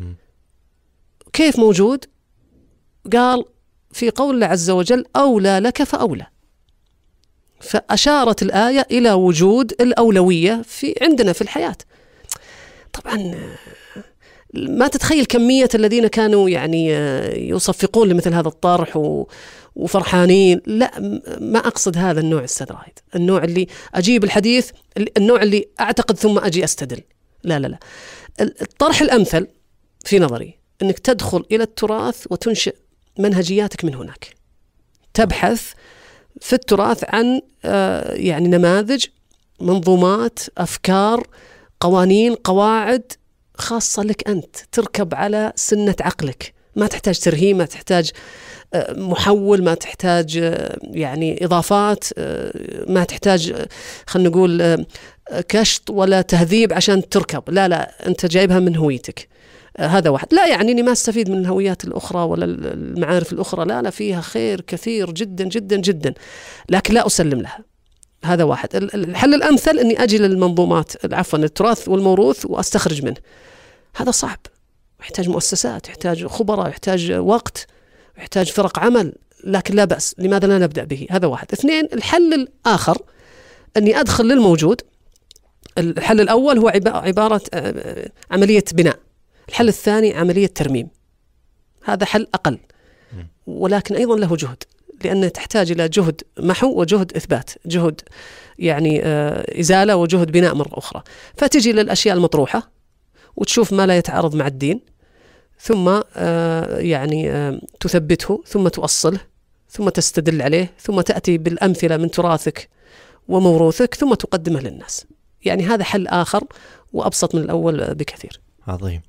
كيف موجود؟ قال في قول الله عز وجل أولى لك فأولى، فأشارت الآية إلى وجود الأولوية في عندنا في الحياة. طبعا ما تتخيل كمية الذين كانوا يعني يصفقون لمثل هذا الطرح وفرحانين. لا، ما أقصد هذا النوع أستاذ رايد، النوع اللي أجيب الحديث، النوع اللي أعتقد ثم أجي أستدل. لا لا لا، الطرح الأمثل في نظري أنك تدخل إلى التراث وتنشئ منهجياتك من هناك، تبحث في التراث عن يعني نماذج، منظومات، أفكار، قوانين، قواعد خاصة لك أنت، تركب على سنة عقلك. ما تحتاج ترهيم، ما تحتاج محول، ما تحتاج يعني إضافات، ما تحتاج خلينا نقول كشط ولا تهذيب عشان تركب. لا لا، أنت جايبها من هويتك. هذا واحد. لا يعني أني ما استفيد من الهويات الأخرى ولا المعارف الأخرى، لا لا، فيها خير كثير جدا جدا جدا، لكن لا أسلم لها. هذا واحد. الحل الأمثل أني أجي للمنظومات، عفوا التراث والموروث، وأستخرج منه. هذا صعب، يحتاج مؤسسات، يحتاج خبراء، يحتاج وقت، يحتاج فرق عمل، لكن لا بأس. لماذا لا نبدأ به؟ هذا واحد. اثنين، الحل الآخر أني أدخل للموجود. الحل الأول هو عبارة عملية بناء، الحل الثاني عملية ترميم. هذا حل أقل ولكن أيضا له جهد، لأنه تحتاج إلى جهد محو وجهد إثبات، جهد يعني إزالة وجهد بناء مرة أخرى. فتجي للأشياء المطروحة وتشوف ما لا يتعارض مع الدين، ثم يعني تثبته، ثم تؤصله، ثم تستدل عليه، ثم تأتي بالأمثلة من تراثك وموروثك، ثم تقدمه للناس. يعني هذا حل آخر وأبسط من الأول بكثير. عظيم.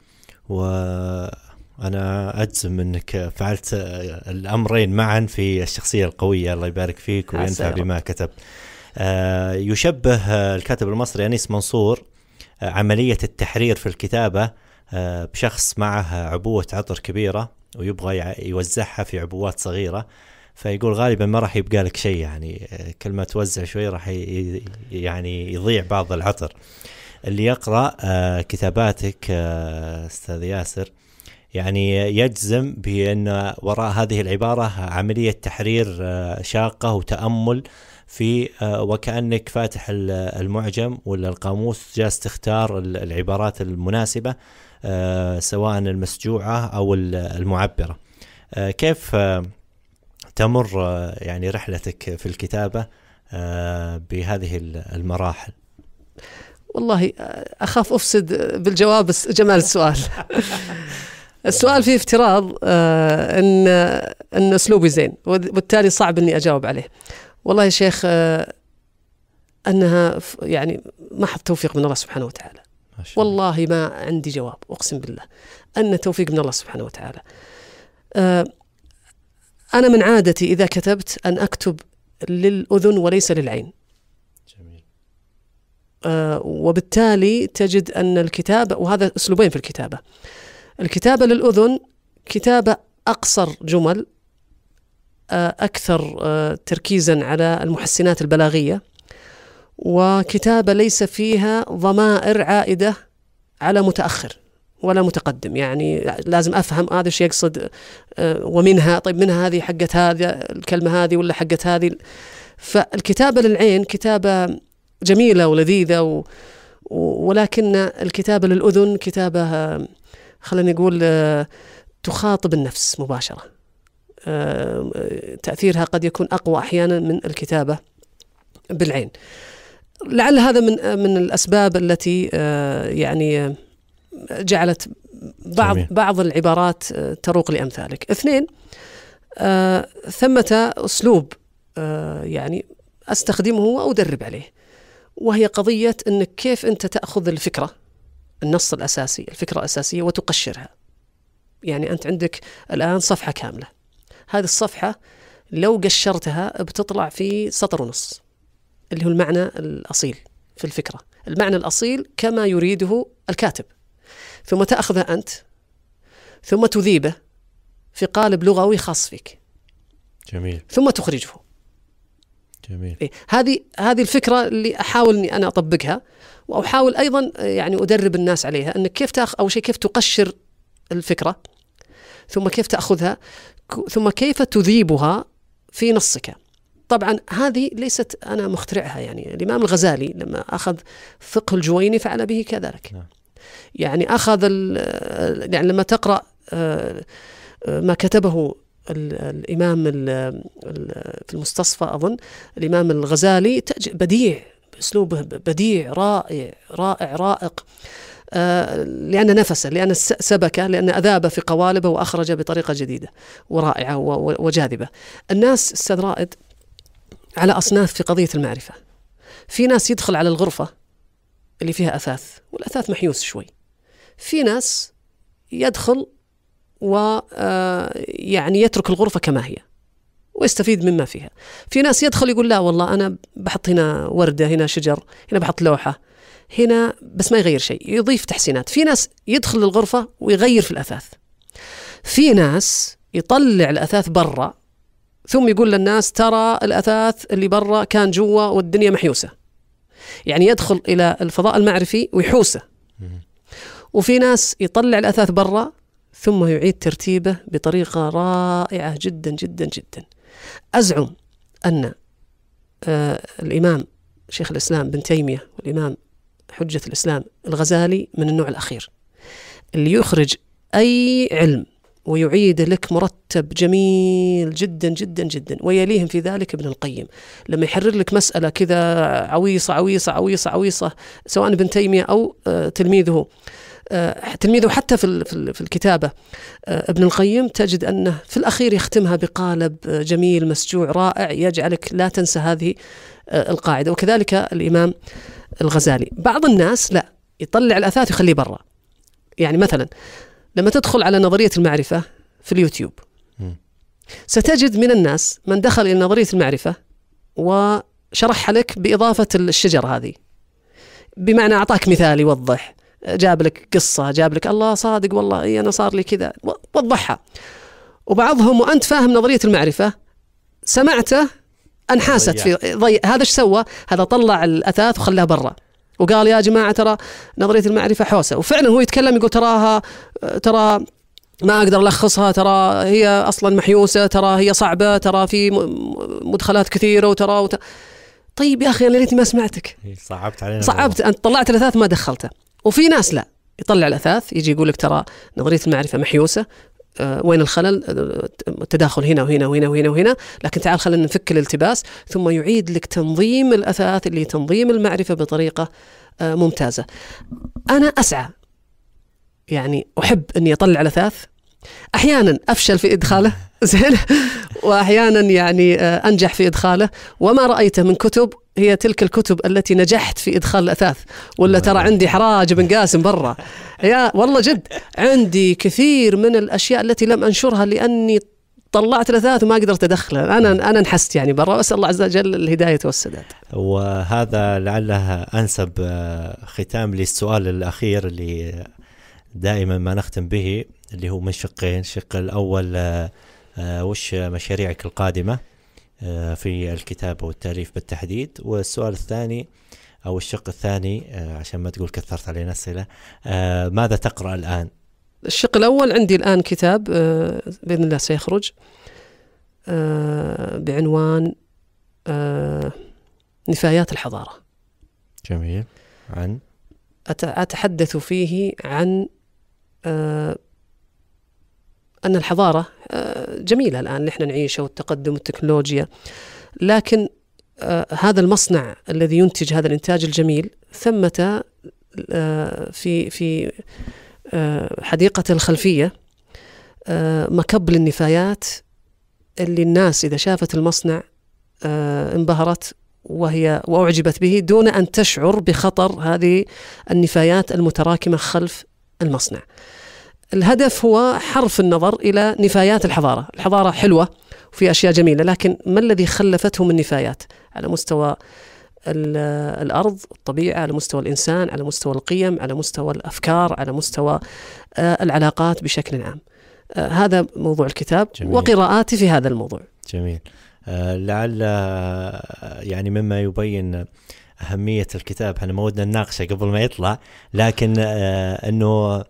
وأنا أجزم أنك فعلت الأمرين معا في الشخصية القوية، الله يبارك فيك وينفع بما كتب. يشبه الكاتب المصري أنيس منصور عملية التحرير في الكتابة بشخص معه عبوة عطر كبيرة ويبغى يوزعها في عبوات صغيرة، فيقول غالبا ما راح يبقى لك شيء، يعني كل ما توزع شوي راح يعني يضيع بعض العطر. اللي يقرأ كتاباتك أستاذ ياسر يعني يجزم بأن وراء هذه العبارة عملية تحرير شاقة وتأمل في، وكأنك فاتح المعجم ولا القاموس جالس تختار العبارات المناسبة سواء المسجوعة أو المعبرة. كيف تمر يعني رحلتك في الكتابة بهذه المراحل؟ والله أخاف أفسد بالجواب بس جمال السؤال. السؤال فيه افتراض أن أن أسلوبي زين وبالتالي صعب أني أجاوب عليه. والله يا شيخ أنها يعني محض توفيق من الله سبحانه وتعالى. والله ما عندي جواب، أقسم بالله أن توفيق من الله سبحانه وتعالى. أنا من عادتي إذا كتبت أن أكتب للأذن وليس للعين. جميل. آه وبالتالي تجد أن الكتابة، وهذا أسلوبين في الكتابة، الكتابة للأذن كتابة أقصر جمل، آه أكثر آه تركيزا على المحسنات البلاغية، وكتابة ليس فيها ضمائر عائدة على متأخر ولا متقدم. يعني لازم أفهم هذا ايش يقصد، ومنها طيب منها هذه حقت هذه الكلمة هذه ولا حقت هذه. فالكتابة للعين كتابة جميلة ولذيذة و... ولكن الكتابة للأذن كتابة خلينا نقول تخاطب النفس مباشرة، تأثيرها قد يكون أقوى أحيانا من الكتابة بالعين. لعل هذا من من الأسباب التي يعني جعلت بعض جميل. بعض العبارات تروق لأمثالك. اثنين، آه ثمة أسلوب آه يعني أستخدمه وأدرب عليه، وهي قضية أنك كيف أنت تأخذ الفكرة، النص الأساسي، الفكرة الأساسية، وتقشرها. يعني أنت عندك الآن صفحة كاملة، هذه الصفحة لو قشرتها بتطلع في سطر ونص، اللي هو المعنى الأصيل في الفكرة، المعنى الأصيل كما يريده الكاتب، ثم تأخذه أنت ثم تذيبه في قالب لغوي خاص فيك. جميل. ثم تخرجه. جميل. إيه؟ هذه هذه الفكرة اللي أحاول إني أنا أطبقها، وأحاول أيضا يعني أدرب الناس عليها، أنك كيف تأخذ أو شيء، كيف تقشر الفكرة، ثم كيف تأخذها، ثم كيف تذيبها في نصك. طبعا هذه ليست أنا مخترعها، يعني الإمام الغزالي لما أخذ فقه الجويني فعل به كذلك. نعم. يعني أخذ يعني لما تقرأ ما كتبه الإمام في المستصفى أظن الإمام الغزالي بديع، بأسلوبه بديع رائع رائع رائق، لأن نفسه، لأن سبكه، لأن أذاب في قوالبه وأخرج بطريقة جديدة ورائعة وجاذبة. الناس أستاذ رائد على أصناف في قضية المعرفة. في ناس يدخل على الغرفة اللي فيها أثاث، والأثاث محيوس شوي. في ناس يدخل ويعني يترك الغرفة كما هي ويستفيد مما فيها. في ناس يدخل يقول لا والله أنا بحط هنا وردة، هنا شجر، هنا بحط لوحة، هنا بس ما يغير شيء، يضيف تحسينات. في ناس يدخل الغرفة ويغير في الأثاث. في ناس يطلع الأثاث برا ثم يقول للناس ترى الأثاث اللي برا كان جوا والدنيا محيوسة. يعني يدخل إلى الفضاء المعرفي ويحوسه. وفي ناس يطلع الأثاث برا ثم يعيد ترتيبه بطريقة رائعة جدا جدا جدا. أزعم أن آه الإمام شيخ الإسلام بن تيمية والإمام حجة الإسلام الغزالي من النوع الأخير، اللي يخرج أي علم ويعيد لك مرتب جميل جدا جدا جدا. ويليهم في ذلك ابن القيم، لما يحرر لك مسألة كذا عويصة عويصة عويصة عويصة، سواء ابن تيمية أو آه تلميذه آه تلميذه حتى في في الكتابة آه ابن القيم، تجد أنه في الأخير يختمها بقالب جميل مسجوع رائع يجعلك لا تنسى هذه آه القاعدة. وكذلك الإمام الغزالي. بعض الناس لا، يطلع الأثاث ويخليه برا. يعني مثلا لما تدخل على نظرية المعرفة في اليوتيوب م. ستجد من الناس من دخل إلى نظرية المعرفة وشرح لك بإضافة الشجرة هذه، بمعنى أعطاك مثال يوضح، جاب لك قصة، جاب لك الله صادق والله إيه أنا صار لي كذا، وضحها. وبعضهم وأنت فاهم نظرية المعرفة سمعته أنحاست في ضي... هذا إيش سوى؟ هذا طلع الأثاث وخلاها برا وقال يا جماعة ترى نظرية المعرفة حوسة. وفعلا هو يتكلم يقول تراها ترى ما أقدر ألخصها، ترى هي أصلا محيوسة، ترى هي صعبة، ترى في مدخلات كثيرة، وترى وت... طيب يا أخي أنا ليتني ما سمعتك، صعبت علينا، صعبت، أنت طلعت الأثاث ما دخلته. وفي ناس لا يطلع الأثاث يجي يقول لك ترى نظرية المعرفة محيوسة، أه وين الخلل، التداخل هنا وهنا وهنا وهنا وهنا، لكن تعال خلينا نفك الالتباس، ثم يعيد لك تنظيم الأثاث اللي تنظيم المعرفة بطريقة أه ممتازة. أنا أسعى، يعني أحب أني أطلع الأثاث، أحيانا أفشل في إدخاله زين، وأحيانا يعني أنجح في إدخاله، وما رأيته من كتب هي تلك الكتب التي نجحت في إدخال الأثاث. ولا ترى عندي حراج بن قاسم برا، يا والله جد عندي كثير من الأشياء التي لم أنشرها لأني طلعت الأثاث وما قدرت أدخله، أنا أنا نحست يعني برا، أسأل الله عز وجل الهداية والسداد. وهذا لعله أنسب ختام للسؤال الأخير اللي دائما ما نختم به، اللي هو من شقين. الشق الأول آه آه وش مشاريعك القادمة آه في الكتابة والتأليف بالتحديد، والسؤال الثاني أو الشق الثاني آه عشان ما تقول كثرت علينا أسئلة، آه ماذا تقرأ الآن؟ الشق الأول عندي الآن كتاب آه بإذن الله سيخرج آه بعنوان آه نفايات الحضارة. جميل. عن أتحدث فيه عن آه أن الحضارة آه جميلة الآن اللي احنا نعيشه، والتقدم والتكنولوجيا، لكن آه هذا المصنع الذي ينتج هذا الإنتاج الجميل ثمة آه في في آه حديقة الخلفية آه مكب للنفايات، اللي الناس إذا شافت المصنع آه انبهرت وهي وأعجبت به دون أن تشعر بخطر هذه النفايات المتراكمة خلف المصنع. الهدف هو حرف النظر إلى نفايات الحضارة. الحضارة حلوة وفي أشياء جميلة، لكن ما الذي خلفته من نفايات على مستوى الأرض، الطبيعة، على مستوى الإنسان، على مستوى القيم، على مستوى الأفكار، على مستوى العلاقات بشكل عام. هذا موضوع الكتاب. جميل. وقراءاتي في هذا الموضوع. جميل. لعل يعني مما يبين أهمية الكتاب، احنا ما ودنا نناقشه قبل ما يطلع، لكن أنه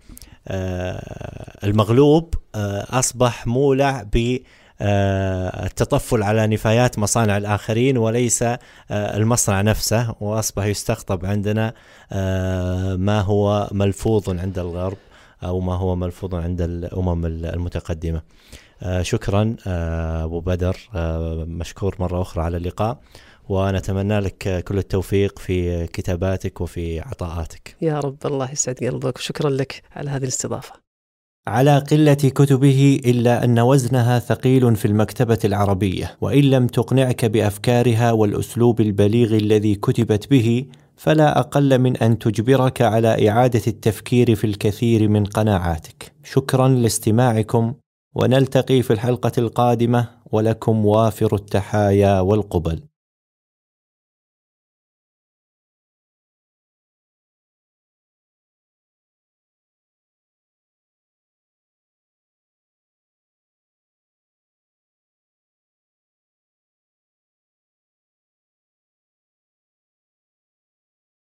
المغلوب أصبح مولع بالتطفل على نفايات مصانع الآخرين وليس المصنع نفسه، وأصبح يستقطب عندنا ما هو ملفوظ عند الغرب أو ما هو ملفوظ عند الأمم المتقدمة. شكرا أبو بدر، مشكور مرة أخرى على اللقاء، ونتمنى لك كل التوفيق في كتاباتك وفي عطاءاتك. يا رب، الله يسعد قلبك، وشكرا لك على هذه الاستضافة. على قلة كتبه إلا أن وزنها ثقيل في المكتبة العربية، وإن لم تقنعك بأفكارها والأسلوب البليغ الذي كتبت به، فلا أقل من أن تجبرك على إعادة التفكير في الكثير من قناعاتك. شكرا لاستماعكم، ونلتقي في الحلقة القادمة، ولكم وافر التحايا والقبل.